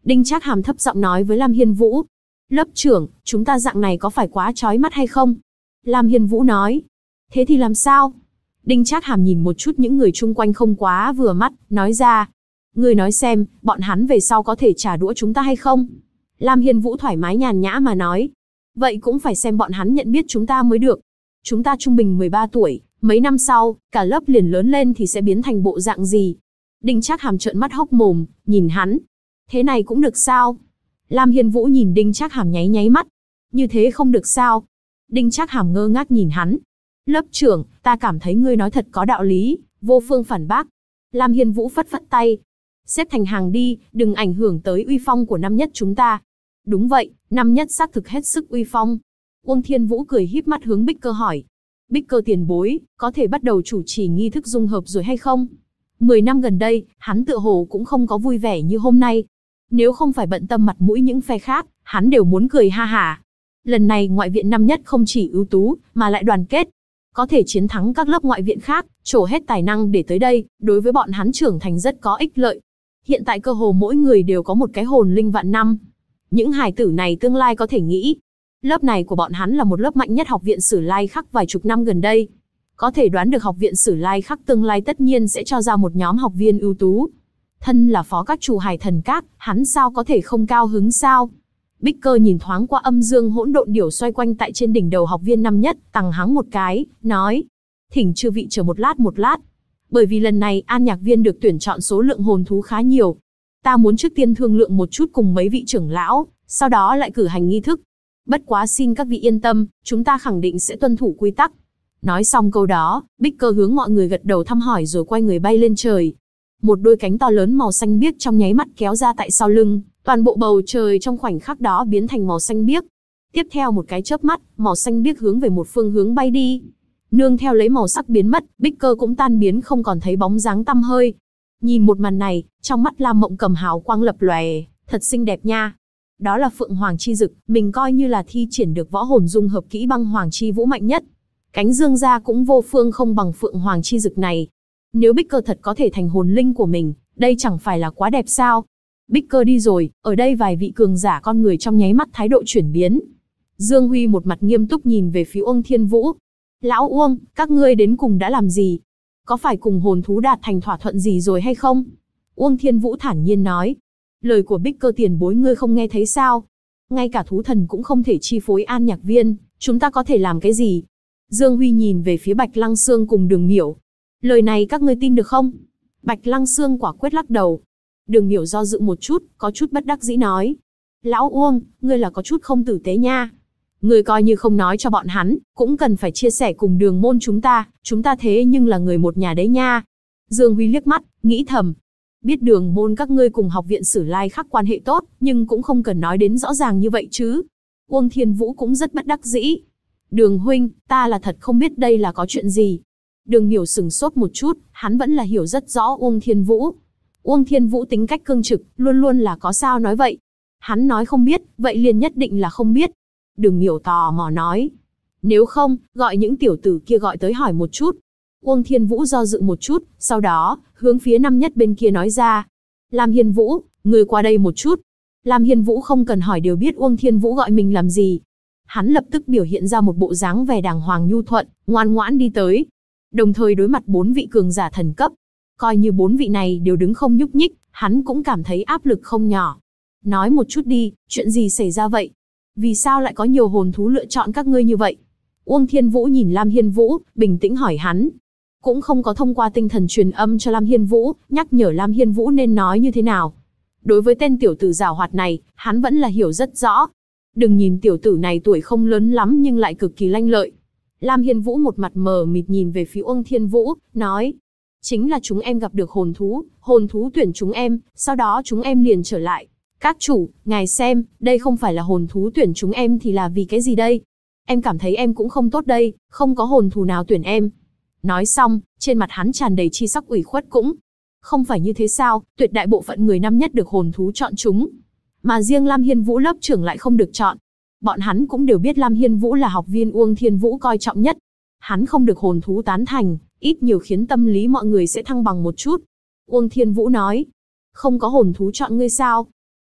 Đinh Trác Hàm thấp giọng nói với Lam Hiên Vũ. Lớp trưởng, chúng ta dạng này có phải quá chói mắt hay không? Lam Hiên Vũ nói. Thế thì làm sao? Đinh Trác Hàm nhìn một chút những người chung quanh không quá vừa mắt, nói ra. Ngươi nói xem, bọn hắn về sau có thể trả đũa chúng ta hay không? Lam Hiên Vũ thoải mái nhàn nhã mà nói. Vậy cũng phải xem bọn hắn nhận biết chúng ta mới được. Chúng ta trung bình 13 tuổi, mấy năm sau, cả lớp liền lớn lên thì sẽ biến thành bộ dạng gì? Đinh Trác Hàm trợn mắt hốc mồm, nhìn hắn. Thế này cũng được sao? Lam Hiên Vũ nhìn Đinh Trác Hàm nháy nháy mắt. Như thế không được sao? Đinh Trác Hàm ngơ ngác nhìn hắn. Lớp trưởng, ta cảm thấy ngươi nói thật có đạo lý, vô phương phản bác. Lam Hiên Vũ phất phất tay. Xếp thành hàng đi, đừng ảnh hưởng tới uy phong của năm nhất chúng ta. Đúng vậy, năm nhất xác thực hết sức uy phong. Uông Thiên Vũ cười híp mắt hướng Bích Cơ hỏi. Bích Cơ tiền bối, có thể bắt đầu chủ trì nghi thức dung hợp rồi hay không? 10 năm gần đây, hắn tựa hồ cũng không có vui vẻ như hôm nay. Nếu không phải bận tâm mặt mũi những phe khác, hắn đều muốn cười ha hả. Lần này ngoại viện năm nhất không chỉ ưu tú, mà lại đoàn kết. Có thể chiến thắng các lớp ngoại viện khác, trổ hết tài năng để tới đây, đối với bọn hắn trưởng thành rất có ích lợi. Hiện tại cơ hồ mỗi người đều có một cái hồn linh vạn năm. Những hài tử này tương lai có thể nghĩ. Lớp này của bọn hắn là một lớp mạnh nhất học viện Sử Lai Khắc vài chục năm gần đây. Có thể đoán được học viện Sử Lai Khắc tương lai tất nhiên sẽ cho ra một nhóm học viên ưu tú. Thân là phó các chủ Hải Thần Các, hắn sao có thể không cao hứng sao? Bích Cơ nhìn thoáng qua âm dương hỗn độn điểu xoay quanh tại trên đỉnh đầu học viên năm nhất, tằng hắng một cái, nói. Thỉnh chư vị chờ một lát. Bởi vì lần này An Nhạc Viên được tuyển chọn số lượng hồn thú khá nhiều. Ta muốn trước tiên thương lượng một chút cùng mấy vị trưởng lão, sau đó lại cử hành nghi thức. Bất quá xin các vị yên tâm, chúng ta khẳng định sẽ tuân thủ quy tắc. Nói xong câu đó, Bích Cơ hướng mọi người gật đầu thăm hỏi rồi quay người bay lên trời. Một đôi cánh to lớn màu xanh biếc trong nháy mắt kéo ra tại sau lưng, toàn bộ bầu trời trong khoảnh khắc đó biến thành màu xanh biếc. Tiếp theo một cái chớp mắt, màu xanh biếc hướng về một phương hướng bay đi. Nương theo lấy màu sắc biến mất, Bích Cơ cũng tan biến không còn thấy bóng dáng tăm hơi. Nhìn một màn này, trong mắt Lam Mộng Cầm hào quang lập lòe, thật xinh đẹp nha. Đó là Phượng Hoàng chi dực, mình coi như là thi triển được võ hồn dung hợp kỹ băng hoàng chi vũ mạnh nhất. Cánh dương gia cũng vô phương không bằng Phượng Hoàng chi dực này. Nếu Bích Cơ thật có thể thành hồn linh của mình, đây chẳng phải là quá đẹp sao? Bích Cơ đi rồi, ở đây vài vị cường giả con người trong nháy mắt thái độ chuyển biến. Dương Huy một mặt nghiêm túc nhìn về phía Uông Thiên Vũ. Lão Uông, các ngươi đến cùng đã làm gì? Có phải cùng hồn thú đạt thành thỏa thuận gì rồi hay không? Uông Thiên Vũ thản nhiên nói. Lời của Bích Cơ tiền bối ngươi không nghe thấy sao? Ngay cả thú thần cũng không thể chi phối An Nhạc Viên, chúng ta có thể làm cái gì? Dương Huy nhìn về phía Bạch Lăng Xương cùng Đường Miểu. Lời này các ngươi tin được không? Bạch Lăng Xương quả quyết lắc đầu. Đường Miểu do dự một chút, có chút bất đắc dĩ nói. Lão Uông, ngươi là có chút không tử tế nha. Ngươi coi như không nói cho bọn hắn, cũng cần phải chia sẻ cùng Đường môn chúng ta thế nhưng là người một nhà đấy nha. Dương Huy liếc mắt, nghĩ thầm. Biết Đường môn các ngươi cùng học viện Sử Lai Khắc quan hệ tốt, nhưng cũng không cần nói đến rõ ràng như vậy chứ. Uông Thiên Vũ cũng rất bất đắc dĩ. Đường huynh, ta là thật không biết đây là có chuyện gì. Đường Miểu sừng sốt một chút, hắn vẫn là hiểu rất rõ Uông Thiên Vũ. Uông Thiên Vũ tính cách cương trực, luôn luôn là có sao nói vậy. Hắn nói không biết, vậy liền nhất định là không biết. Đường Miểu tò mò nói. Nếu không, gọi những tiểu tử kia gọi tới hỏi một chút. Uông Thiên Vũ do dự một chút, sau đó, hướng phía năm nhất bên kia nói ra. Lam Hiên Vũ, người qua đây một chút. Lam Hiên Vũ không cần hỏi đều biết Uông Thiên Vũ gọi mình làm gì. Hắn lập tức biểu hiện ra một bộ dáng vẻ đàng hoàng nhu thuận, ngoan ngoãn đi tới. Đồng thời đối mặt 4 vị cường giả thần cấp. Coi như 4 vị này đều đứng không nhúc nhích, hắn cũng cảm thấy áp lực không nhỏ. Nói một chút đi, chuyện gì xảy ra vậy? Vì sao lại có nhiều hồn thú lựa chọn các ngươi như vậy? Uông Thiên Vũ nhìn Lam Hiên Vũ, bình tĩnh hỏi hắn. Cũng không có thông qua tinh thần truyền âm cho Lam Hiên Vũ, nhắc nhở Lam Hiên Vũ nên nói như thế nào. Đối với tên tiểu tử giảo hoạt này, hắn vẫn là hiểu rất rõ. Đừng nhìn tiểu tử này tuổi không lớn lắm nhưng lại cực kỳ lanh lợi. Lam Hiên Vũ một mặt mờ mịt nhìn về phía Uông Thiên Vũ, nói. Chính là chúng em gặp được hồn thú tuyển chúng em, sau đó chúng em liền trở lại. Các chủ, ngài xem, đây không phải là hồn thú tuyển chúng em thì là vì cái gì đây? Em cảm thấy em cũng không tốt đây, không có hồn thú nào tuyển em. Nói xong, trên mặt hắn tràn đầy chi sắc ủy khuất cũng. Không phải như thế sao, tuyệt đại bộ phận người năm nhất được hồn thú chọn chúng. Mà riêng Lam Hiên Vũ lớp trưởng lại không được chọn. Bọn hắn cũng đều biết Lam Hiên Vũ là học viên Uông Thiên Vũ coi trọng nhất. Hắn không được hồn thú tán thành, ít nhiều khiến tâm lý mọi người sẽ thăng bằng một chút. Uông Thiên Vũ nói, không có hồn thú chọn ngươi sao?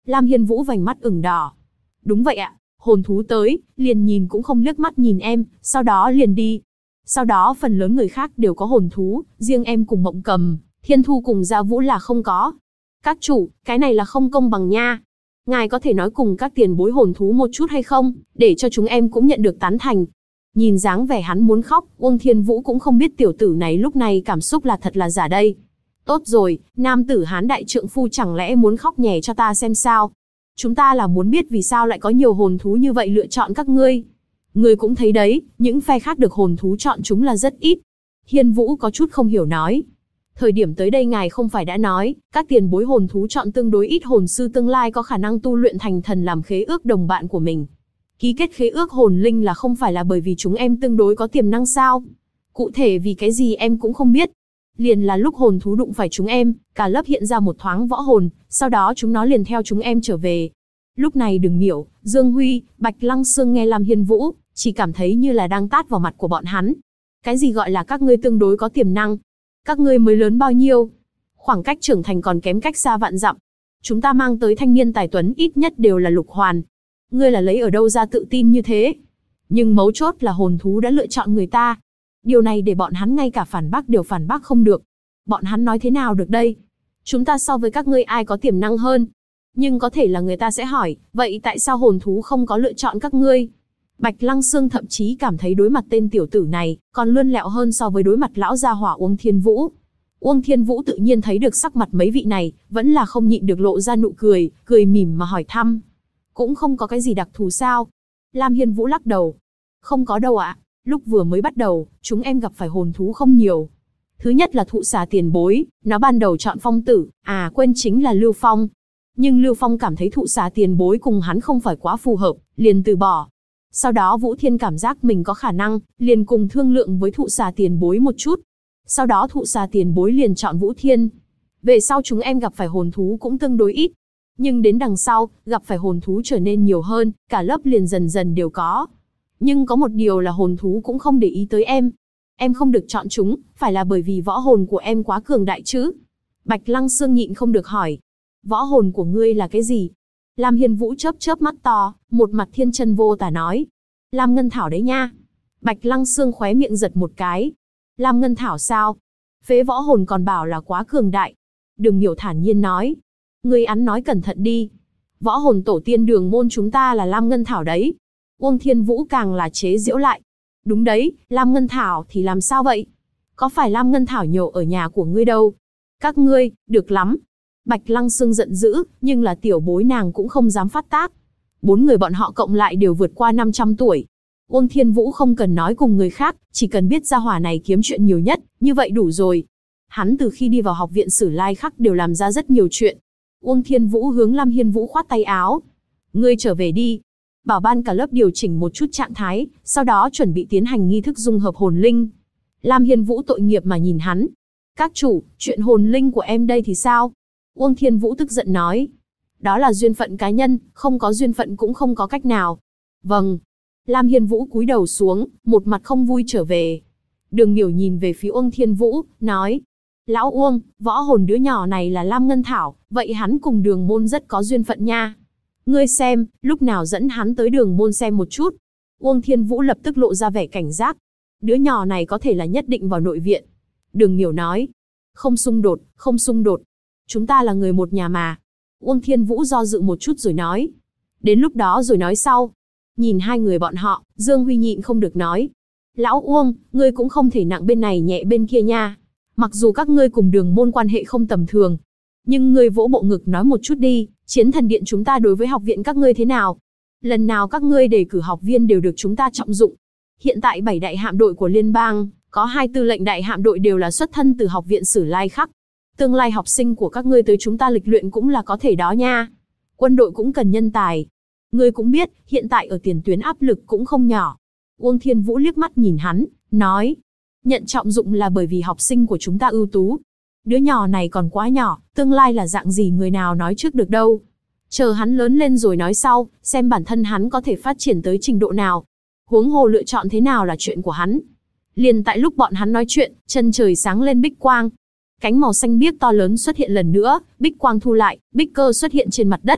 Lam Hiên Vũ vành mắt ửng đỏ. Đúng vậy ạ, hồn thú tới, liền nhìn cũng không liếc mắt nhìn em, sau đó liền đi. Sau đó phần lớn người khác đều có hồn thú, riêng em cùng Mộng Cầm, Thiên Thu cùng Gia Vũ là không có. Các chủ, cái này là không công bằng nha. Ngài có thể nói cùng các tiền bối hồn thú một chút hay không, để cho chúng em cũng nhận được tán thành. Nhìn dáng vẻ hắn muốn khóc, Uông Thiên Vũ cũng không biết tiểu tử này lúc này cảm xúc là thật là giả đây. Tốt rồi, nam tử Hán đại trượng phu chẳng lẽ muốn khóc nhè cho ta xem sao? Chúng ta là muốn biết vì sao lại có nhiều hồn thú như vậy lựa chọn các ngươi. Ngươi cũng thấy đấy, những phe khác được hồn thú chọn chúng là rất ít. Hiên Vũ có chút không hiểu nói. Thời điểm tới đây ngài không phải đã nói, các tiền bối hồn thú chọn tương đối ít hồn sư tương lai có khả năng tu luyện thành thần làm khế ước đồng bạn của mình. Ký kết khế ước hồn linh là không phải là bởi vì chúng em tương đối có tiềm năng sao? Cụ thể vì cái gì em cũng không biết. Liền là lúc hồn thú đụng phải chúng em, cả lớp hiện ra một thoáng võ hồn, sau đó chúng nó liền theo chúng em trở về. Lúc này Đừng Miểu, Dương Huy, Bạch Lăng Sương nghe Lam Hiên Vũ, chỉ cảm thấy như là đang tát vào mặt của bọn hắn. Cái gì gọi là các ngươi tương đối có tiềm năng? Các ngươi mới lớn bao nhiêu? Khoảng cách trưởng thành còn kém cách xa vạn dặm. Chúng ta mang tới thanh niên tài tuấn ít nhất đều là lục hoàn. Ngươi là lấy ở đâu ra tự tin như thế? Nhưng mấu chốt là hồn thú đã lựa chọn người ta. Điều này để bọn hắn ngay cả phản bác đều phản bác không được. Bọn hắn nói thế nào được đây? Chúng ta so với các ngươi ai có tiềm năng hơn? Nhưng có thể là người ta sẽ hỏi, vậy tại sao hồn thú không có lựa chọn các ngươi? Bạch Lăng Sương thậm chí cảm thấy đối mặt tên tiểu tử này, còn lươn lẹo hơn so với đối mặt lão gia hỏa Uông Thiên Vũ. Uông Thiên Vũ tự nhiên thấy được sắc mặt mấy vị này, vẫn là không nhịn được lộ ra nụ cười, cười mỉm mà hỏi thăm. Cũng không có cái gì đặc thù sao? Lam Hiên Vũ lắc đầu. Không có đâu ạ, lúc vừa mới bắt đầu, chúng em gặp phải hồn thú không nhiều. Thứ nhất là thụ xà tiền bối, nó ban đầu chọn Phong tử, quên chính là Lưu Phong. Nhưng Lưu Phong cảm thấy thụ xà tiền bối cùng hắn không phải quá phù hợp, liền từ bỏ. Sau đó Vũ Thiên cảm giác mình có khả năng, liền cùng thương lượng với thụ xà tiền bối một chút. Sau đó thụ xà tiền bối liền chọn Vũ Thiên. Về sau chúng em gặp phải hồn thú cũng tương đối ít. Nhưng đến đằng sau, gặp phải hồn thú trở nên nhiều hơn, cả lớp liền dần dần đều có. Nhưng có một điều là hồn thú cũng không để ý tới em. Em không được chọn chúng, phải là bởi vì võ hồn của em quá cường đại chứ? Bạch Lăng Sương nhịn không được hỏi. Võ hồn của ngươi là cái gì? Lam Hiên Vũ chớp chớp mắt to, một mặt thiên chân vô tả nói. Lam Ngân Thảo đấy nha. Bạch Lăng Sương khóe miệng giật một cái. Lam Ngân Thảo sao? Phế võ hồn còn bảo là quá cường đại. Đường Miểu thản nhiên nói. Ngươi ăn nói cẩn thận đi. Võ hồn tổ tiên Đường môn chúng ta là Lam Ngân Thảo đấy. Uông Thiên Vũ càng là chế giễu lại. Đúng đấy, Lam Ngân Thảo thì làm sao vậy? Có phải Lam Ngân Thảo nhổ ở nhà của ngươi đâu? Các ngươi, được lắm. Bạch Lăng Sương giận dữ, nhưng là tiểu bối nàng cũng không dám phát tác. 4 người bọn họ cộng lại đều vượt qua 500 tuổi. Uông Thiên Vũ không cần nói cùng người khác, chỉ cần biết gia hỏa này kiếm chuyện nhiều nhất, như vậy đủ rồi. Hắn từ khi đi vào học viện Sử Lai Khắc đều làm ra rất nhiều chuyện. Uông Thiên Vũ hướng Lam Hiên Vũ khoát tay áo. Ngươi trở về đi. Bảo ban cả lớp điều chỉnh một chút trạng thái, sau đó chuẩn bị tiến hành nghi thức dung hợp hồn linh. Lam Hiên Vũ tội nghiệp mà nhìn hắn. Các chủ, chuyện hồn linh của em đây thì sao? Uông Thiên Vũ tức giận nói. Đó là duyên phận cá nhân, không có duyên phận cũng không có cách nào. Vâng. Lam Hiên Vũ cúi đầu xuống, một mặt không vui trở về. Đường Miểu nhìn về phía Uông Thiên Vũ, nói. Lão Uông, võ hồn đứa nhỏ này là Lam Ngân Thảo, vậy hắn cùng Đường môn rất có duyên phận nha. Ngươi xem, lúc nào dẫn hắn tới Đường môn xem một chút. Uông Thiên Vũ lập tức lộ ra vẻ cảnh giác. Đứa nhỏ này có thể là nhất định vào nội viện. Đường Miểu nói. Không xung đột, không xung đột. Chúng ta là người một nhà mà. Uông Thiên Vũ do dự một chút rồi nói. Đến lúc đó rồi nói sau. Nhìn hai người bọn họ, Dương Huy nhịn không được nói. Lão Uông, ngươi cũng không thể nặng bên này nhẹ bên kia nha. Mặc dù các ngươi cùng Đường môn quan hệ không tầm thường. Nhưng ngươi vỗ bộ ngực nói một chút đi, Chiến Thần Điện chúng ta đối với học viện các ngươi thế nào? Lần nào các ngươi đề cử học viên đều được chúng ta trọng dụng. Hiện tại 7 đại hạm đội của liên bang, có 2 tư lệnh đại hạm đội đều là xuất thân từ học viện Sử Lai Khắc. Tương lai học sinh của các ngươi tới chúng ta lịch luyện cũng là có thể đó nha. Quân đội cũng cần nhân tài. Ngươi cũng biết, hiện tại ở tiền tuyến áp lực cũng không nhỏ. Uông Thiên Vũ liếc mắt nhìn hắn, nói. Nhận trọng dụng là bởi vì học sinh của chúng ta ưu tú. Đứa nhỏ này còn quá nhỏ, tương lai là dạng gì người nào nói trước được đâu. Chờ hắn lớn lên rồi nói sau, xem bản thân hắn có thể phát triển tới trình độ nào. Huống hồ lựa chọn thế nào là chuyện của hắn. Liền tại lúc bọn hắn nói chuyện, chân trời sáng lên bích quang. Cánh màu xanh biếc to lớn xuất hiện lần nữa, bích quang thu lại, bích cơ xuất hiện trên mặt đất.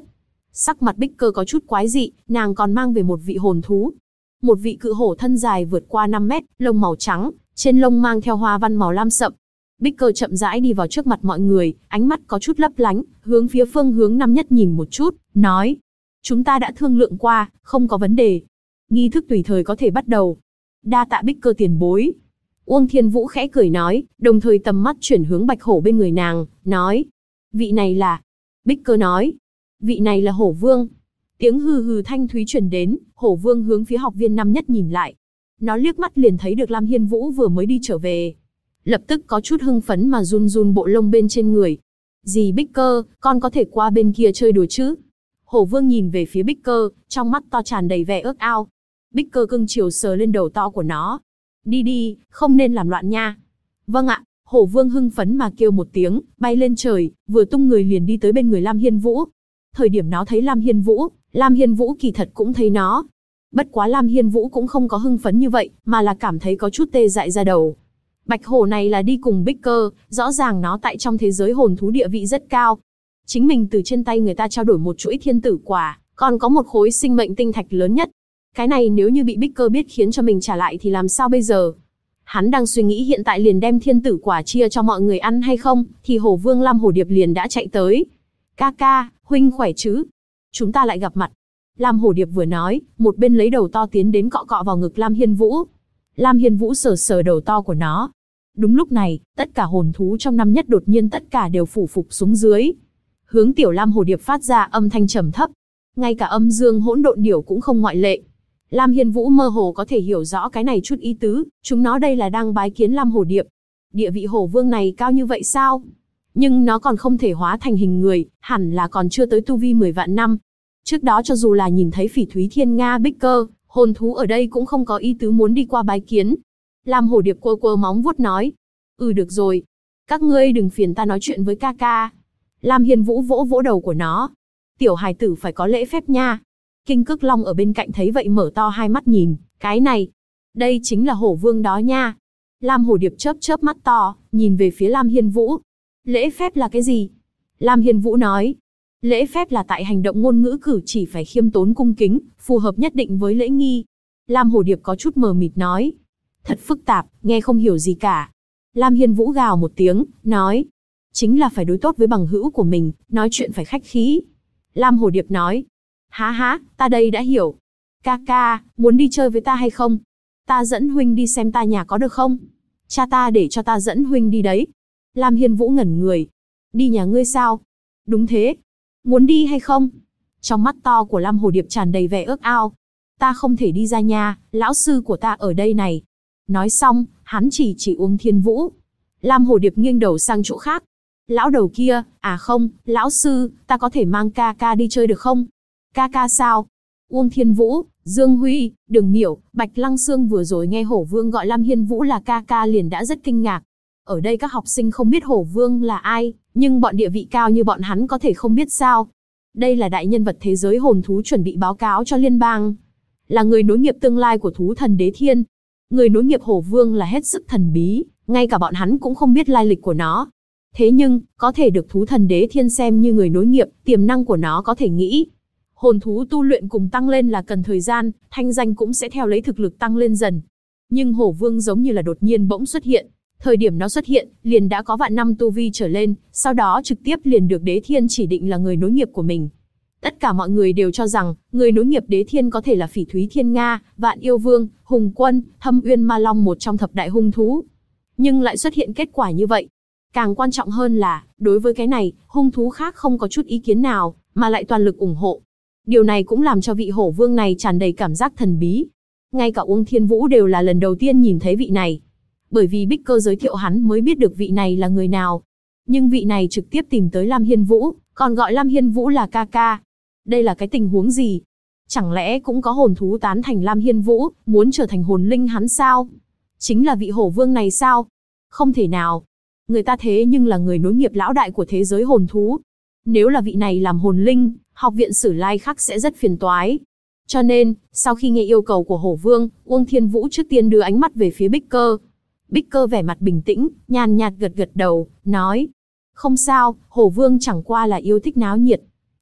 Sắc mặt Bích Cơ có chút quái dị, nàng còn mang về một vị hồn thú. Một vị cự hổ thân dài vượt qua 5 mét, lông màu trắng, trên lông mang theo hoa văn màu lam sậm. Bích Cơ chậm rãi đi vào trước mặt mọi người, ánh mắt có chút lấp lánh, hướng phía phương hướng Năm Nhất nhìn một chút, nói: chúng ta đã thương lượng qua, không có vấn đề. Nghi thức tùy thời có thể bắt đầu. Đa tạ Bích Cơ tiền bối. Uông Thiên Vũ khẽ cười nói, đồng thời tầm mắt chuyển hướng bạch hổ bên người nàng, nói: vị này là... Bích Cơ nói: vị này là Hổ Vương. Tiếng hừ hừ thanh thúy truyền đến, Hổ Vương hướng phía học viên Năm Nhất nhìn lại. Nó liếc mắt liền thấy được Lam Hiên Vũ vừa mới đi trở về. Lập tức có chút hưng phấn mà run run bộ lông bên trên người. Dì Bích Cơ, con có thể qua bên kia chơi đùa chứ? Hổ Vương nhìn về phía Bích Cơ, trong mắt to tràn đầy vẻ ước ao. Bích Cơ cưng chiều sờ lên đầu to của nó. Đi đi, không nên làm loạn nha. Vâng ạ. Hổ Vương hưng phấn mà kêu một tiếng, bay lên trời, vừa tung người liền đi tới bên người Lam Hiên Vũ. Thời điểm nó thấy Lam Hiên Vũ kỳ thật cũng thấy nó. Bất quá Lam Hiên Vũ cũng không có hưng phấn như vậy, mà là cảm thấy có chút tê dại ra đầu. Bạch hổ này là đi cùng Bích Cơ, rõ ràng nó tại trong thế giới hồn thú địa vị rất cao. Chính mình từ trên tay người ta trao đổi một chuỗi thiên tử quả, còn có một khối sinh mệnh tinh thạch lớn nhất. Cái này nếu như bị Bích Cơ biết khiến cho mình trả lại thì làm sao bây giờ? Hắn đang suy nghĩ hiện tại liền đem thiên tử quả chia cho mọi người ăn hay không, thì Hổ Vương Lam Hổ Điệp liền đã chạy tới. Ca ca, huynh khỏe chứ? Chúng ta lại gặp mặt. Lam Hổ Điệp vừa nói, một bên lấy đầu to tiến đến cọ cọ vào ngực Lam Hiên Vũ. Lam Hiên Vũ sờ sờ đầu to của nó. Đúng lúc này, tất cả hồn thú trong Năm Nhất đột nhiên tất cả đều phủ phục xuống dưới. Hướng tiểu Lam Hổ Điệp phát ra âm thanh trầm thấp. Ngay cả âm dương hỗn độn điểu cũng không ngoại lệ. Lam Hiên Vũ mơ hồ có thể hiểu rõ cái này chút ý tứ, chúng nó đây là đang bái kiến Lam Hổ Điệp. Địa vị hổ vương này cao như vậy sao? Nhưng nó còn không thể hóa thành hình người, hẳn là còn chưa tới tu vi 10 vạn năm. Trước đó cho dù là nhìn thấy Phỉ Thúy Thiên Nga Bích Cơ, hồn thú ở đây cũng không có ý tứ muốn đi qua bái kiến. Lam Hổ Điệp quơ quơ móng vuốt nói: được rồi, các ngươi đừng phiền ta nói chuyện với ca ca. Lam Hiên Vũ vỗ vỗ đầu của nó. Tiểu hài tử phải có lễ phép nha. Kinh Cức Long ở bên cạnh thấy vậy mở to hai mắt nhìn, cái này, đây chính là hổ vương đó nha. Lam Hổ Điệp chớp chớp mắt to, nhìn về phía Lam Hiên Vũ. Lễ phép là cái gì? Lam Hiên Vũ nói: lễ phép là tại hành động ngôn ngữ cử chỉ phải khiêm tốn cung kính, phù hợp nhất định với lễ nghi. Lam Hổ Điệp có chút mờ mịt nói: thật phức tạp, nghe không hiểu gì cả. Lam Hiên Vũ gào một tiếng, nói: chính là phải đối tốt với bằng hữu của mình, nói chuyện phải khách khí. Lam Hổ Điệp nói: há, ta đây đã hiểu. Ca ca, muốn đi chơi với ta hay không? Ta dẫn huynh đi xem ta nhà có được không? Cha ta để cho ta dẫn huynh đi đấy. Lam Hiên Vũ ngẩn người. Đi nhà ngươi sao? Đúng thế. Muốn đi hay không? Trong mắt to của Lam Hổ Điệp tràn đầy vẻ ước ao. Ta không thể đi ra nhà, lão sư của ta ở đây này. Nói xong, hắn chỉ Uông Thiên Vũ. Lam Hổ Điệp nghiêng đầu sang chỗ khác. Lão đầu kia, à không, lão sư, ta có thể mang ca ca đi chơi được không? Ca ca sao? Uông Thiên Vũ, Dương Huy, Đường Miểu, Bạch Lăng Xương vừa rồi nghe Hổ Vương gọi Lam Hiên Vũ là ca ca liền đã rất kinh ngạc. Ở đây các học sinh không biết Hổ Vương là ai, nhưng bọn địa vị cao như bọn hắn có thể không biết sao? Đây là đại nhân vật thế giới hồn thú chuẩn bị báo cáo cho liên bang. Là người nối nghiệp tương lai của thú thần Đế Thiên. Người nối nghiệp Hổ Vương là hết sức thần bí, ngay cả bọn hắn cũng không biết lai lịch của nó. Thế nhưng, có thể được thú thần Đế Thiên xem như người nối nghiệp, tiềm năng của nó có thể nghĩ. Hồn thú tu luyện cùng tăng lên là cần thời gian, thanh danh cũng sẽ theo lấy thực lực tăng lên dần. Nhưng Hổ Vương giống như là đột nhiên bỗng xuất hiện. Thời điểm nó xuất hiện, liền đã có vạn năm tu vi trở lên, sau đó trực tiếp liền được Đế Thiên chỉ định là người nối nghiệp của mình. Tất cả mọi người đều cho rằng, người nối nghiệp Đế Thiên có thể là Phỉ Thúy Thiên Nga, Vạn Yêu Vương, Hùng Quân, Thâm Uyên Ma Long một trong thập đại hung thú. Nhưng lại xuất hiện kết quả như vậy. Càng quan trọng hơn là, đối với cái này, hung thú khác không có chút ý kiến nào, mà lại toàn lực ủng hộ. Điều này cũng làm cho vị Hổ Vương này tràn đầy cảm giác thần bí. Ngay cả Uông Thiên Vũ đều là lần đầu tiên nhìn thấy vị này. Bởi vì Bích Cơ giới thiệu hắn mới biết được vị này là người nào. Nhưng vị này trực tiếp tìm tới Lam Hiên Vũ, còn gọi Lam Hiên Vũ là ca ca. Đây là cái tình huống gì? Chẳng lẽ cũng có hồn thú tán thành Lam Hiên Vũ, muốn trở thành hồn linh hắn sao? Chính là vị Hổ Vương này sao? Không thể nào. Người ta thế nhưng là người nối nghiệp lão đại của thế giới hồn thú. Nếu là vị này làm hồn linh, học viện Sử Lai Khắc sẽ rất phiền toái. Cho nên, sau khi nghe yêu cầu của Hổ Vương, Uông Thiên Vũ trước tiên đưa ánh mắt về phía Bích Cơ. Bích Cơ vẻ mặt bình tĩnh, nhàn nhạt gật gật đầu, nói: không sao, Hổ Vương chẳng qua là yêu thích náo nhiệt.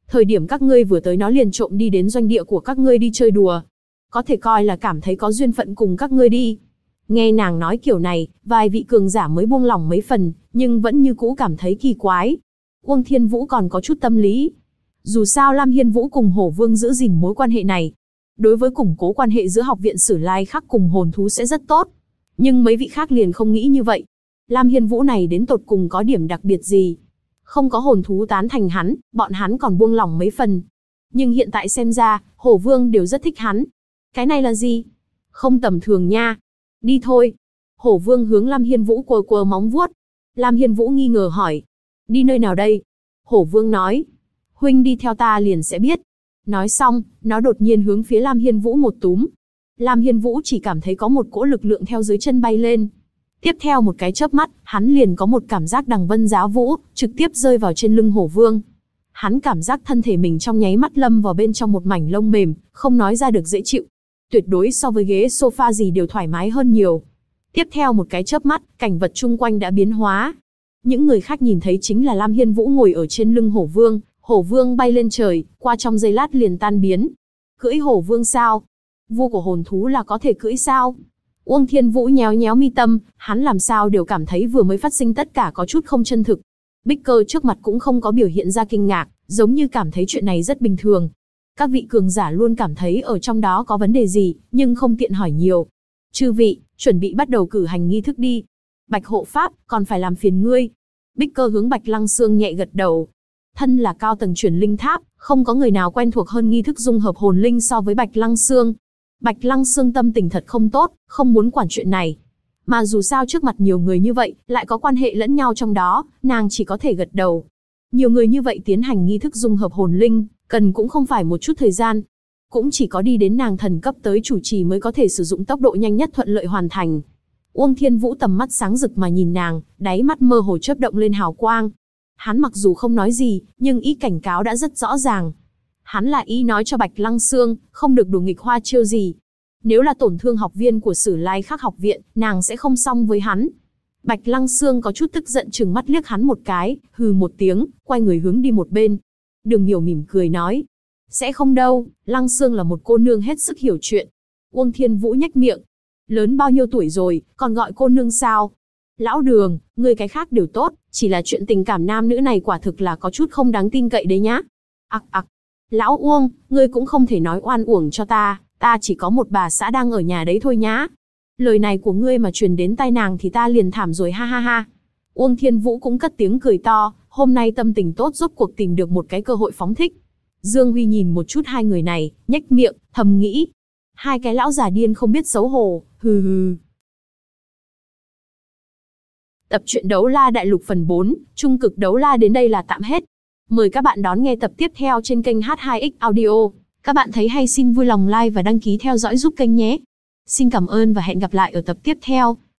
Thời điểm các ngươi vừa tới nó liền trộm đi đến doanh địa của các ngươi đi chơi đùa. Có thể coi là cảm thấy có duyên phận cùng các ngươi đi. Nghe nàng nói kiểu này, vài vị cường giả mới buông lỏng mấy phần, nhưng vẫn như cũ cảm thấy kỳ quái. Uông Thiên Vũ còn có chút tâm lý. Dù sao Lam Hiên Vũ cùng Hổ Vương giữ gìn mối quan hệ này, đối với củng cố quan hệ giữa học viện Sử Lai Khắc cùng hồn thú sẽ rất tốt. Nhưng mấy vị khác liền không nghĩ như vậy. Lam Hiên Vũ này đến tột cùng có điểm đặc biệt gì? Không có hồn thú tán thành hắn, bọn hắn còn buông lỏng mấy phần. Nhưng hiện tại xem ra, Hổ Vương đều rất thích hắn. Cái này là gì? Không tầm thường nha. Đi thôi. Hổ Vương hướng Lam Hiên Vũ quơ quơ móng vuốt. Lam Hiên Vũ nghi ngờ hỏi. Đi nơi nào đây? Hổ Vương nói. Huynh đi theo ta liền sẽ biết. Nói xong, nó đột nhiên hướng phía Lam Hiên Vũ một túm. Lam Hiên Vũ chỉ cảm thấy có một cỗ lực lượng theo dưới chân bay lên. Tiếp theo một cái chớp mắt, hắn liền có một cảm giác đằng vân giá vũ, trực tiếp rơi vào trên lưng Hổ Vương. Hắn cảm giác thân thể mình trong nháy mắt lâm vào bên trong một mảnh lông mềm, không nói ra được dễ chịu. Tuyệt đối so với ghế sofa gì đều thoải mái hơn nhiều. Tiếp theo một cái chớp mắt, cảnh vật chung quanh đã biến hóa. Những người khác nhìn thấy chính là Lam Hiên Vũ ngồi ở trên lưng Hổ Vương bay lên trời, qua trong giây lát liền tan biến. Cưỡi Hổ Vương sao? Vua của hồn thú là có thể cưỡi sao? Uông Thiên Vũ nhéo nhéo mi tâm, hắn làm sao đều cảm thấy vừa mới phát sinh tất cả có chút không chân thực. Bích Cơ trước mặt cũng không có biểu hiện ra kinh ngạc, giống như cảm thấy chuyện này rất bình thường. Các vị cường giả luôn cảm thấy ở trong đó có vấn đề gì, nhưng không tiện hỏi nhiều. Chư vị, chuẩn bị bắt đầu cử hành nghi thức đi. Bạch hộ pháp, còn phải làm phiền ngươi. Bích Cơ hướng Bạch Lăng Xương nhẹ gật đầu. Thân là cao tầng truyền linh tháp, không có người nào quen thuộc hơn nghi thức dung hợp hồn linh so với Bạch Lăng Xương. Bạch Lăng Xương tâm tình thật không tốt, không muốn quản chuyện này. Mà dù sao trước mặt nhiều người như vậy, lại có quan hệ lẫn nhau trong đó, nàng chỉ có thể gật đầu. Nhiều người như vậy tiến hành nghi thức dung hợp hồn linh, cần cũng không phải một chút thời gian. Cũng chỉ có đi đến nàng thần cấp tới chủ trì mới có thể sử dụng tốc độ nhanh nhất thuận lợi hoàn thành. Uông Thiên Vũ tầm mắt sáng rực mà nhìn nàng, đáy mắt mơ hồ chớp động lên hào quang. Hắn mặc dù không nói gì, nhưng ý cảnh cáo đã rất rõ ràng. Hắn là ý nói cho Bạch Lăng Xương, không được đùa nghịch hoa chiêu gì. Nếu là tổn thương học viên của Sử Lai Khắc học viện, nàng sẽ không xong với hắn. Bạch Lăng Xương có chút tức giận trừng mắt liếc hắn một cái, hừ một tiếng, quay người hướng đi một bên. Đường Miểu mỉm cười nói, sẽ không đâu, Lăng Xương là một cô nương hết sức hiểu chuyện. Uông Thiên Vũ nhếch miệng, lớn bao nhiêu tuổi rồi, còn gọi cô nương sao? Lão Đường, ngươi cái khác đều tốt, chỉ là chuyện tình cảm nam nữ này quả thực là có chút không đáng tin cậy đấy nhá. Ặc ặc, Lão Uông, ngươi cũng không thể nói oan uổng cho ta chỉ có một bà xã đang ở nhà đấy thôi nhá. Lời này của ngươi mà truyền đến tai nàng thì ta liền thảm rồi ha ha ha. Uông Thiên Vũ cũng cất tiếng cười to, hôm nay tâm tình tốt rốt cuộc tìm được một cái cơ hội phóng thích. Dương Huy nhìn một chút hai người này, nhếch miệng, thầm nghĩ. Hai cái lão già điên không biết xấu hổ, hừ hừ. Tập truyện Đấu La Đại Lục phần 4, Trung cực Đấu La đến đây là tạm hết. Mời các bạn đón nghe tập tiếp theo trên kênh H2X Audio. Các bạn thấy hay xin vui lòng like và đăng ký theo dõi giúp kênh nhé. Xin cảm ơn và hẹn gặp lại ở tập tiếp theo.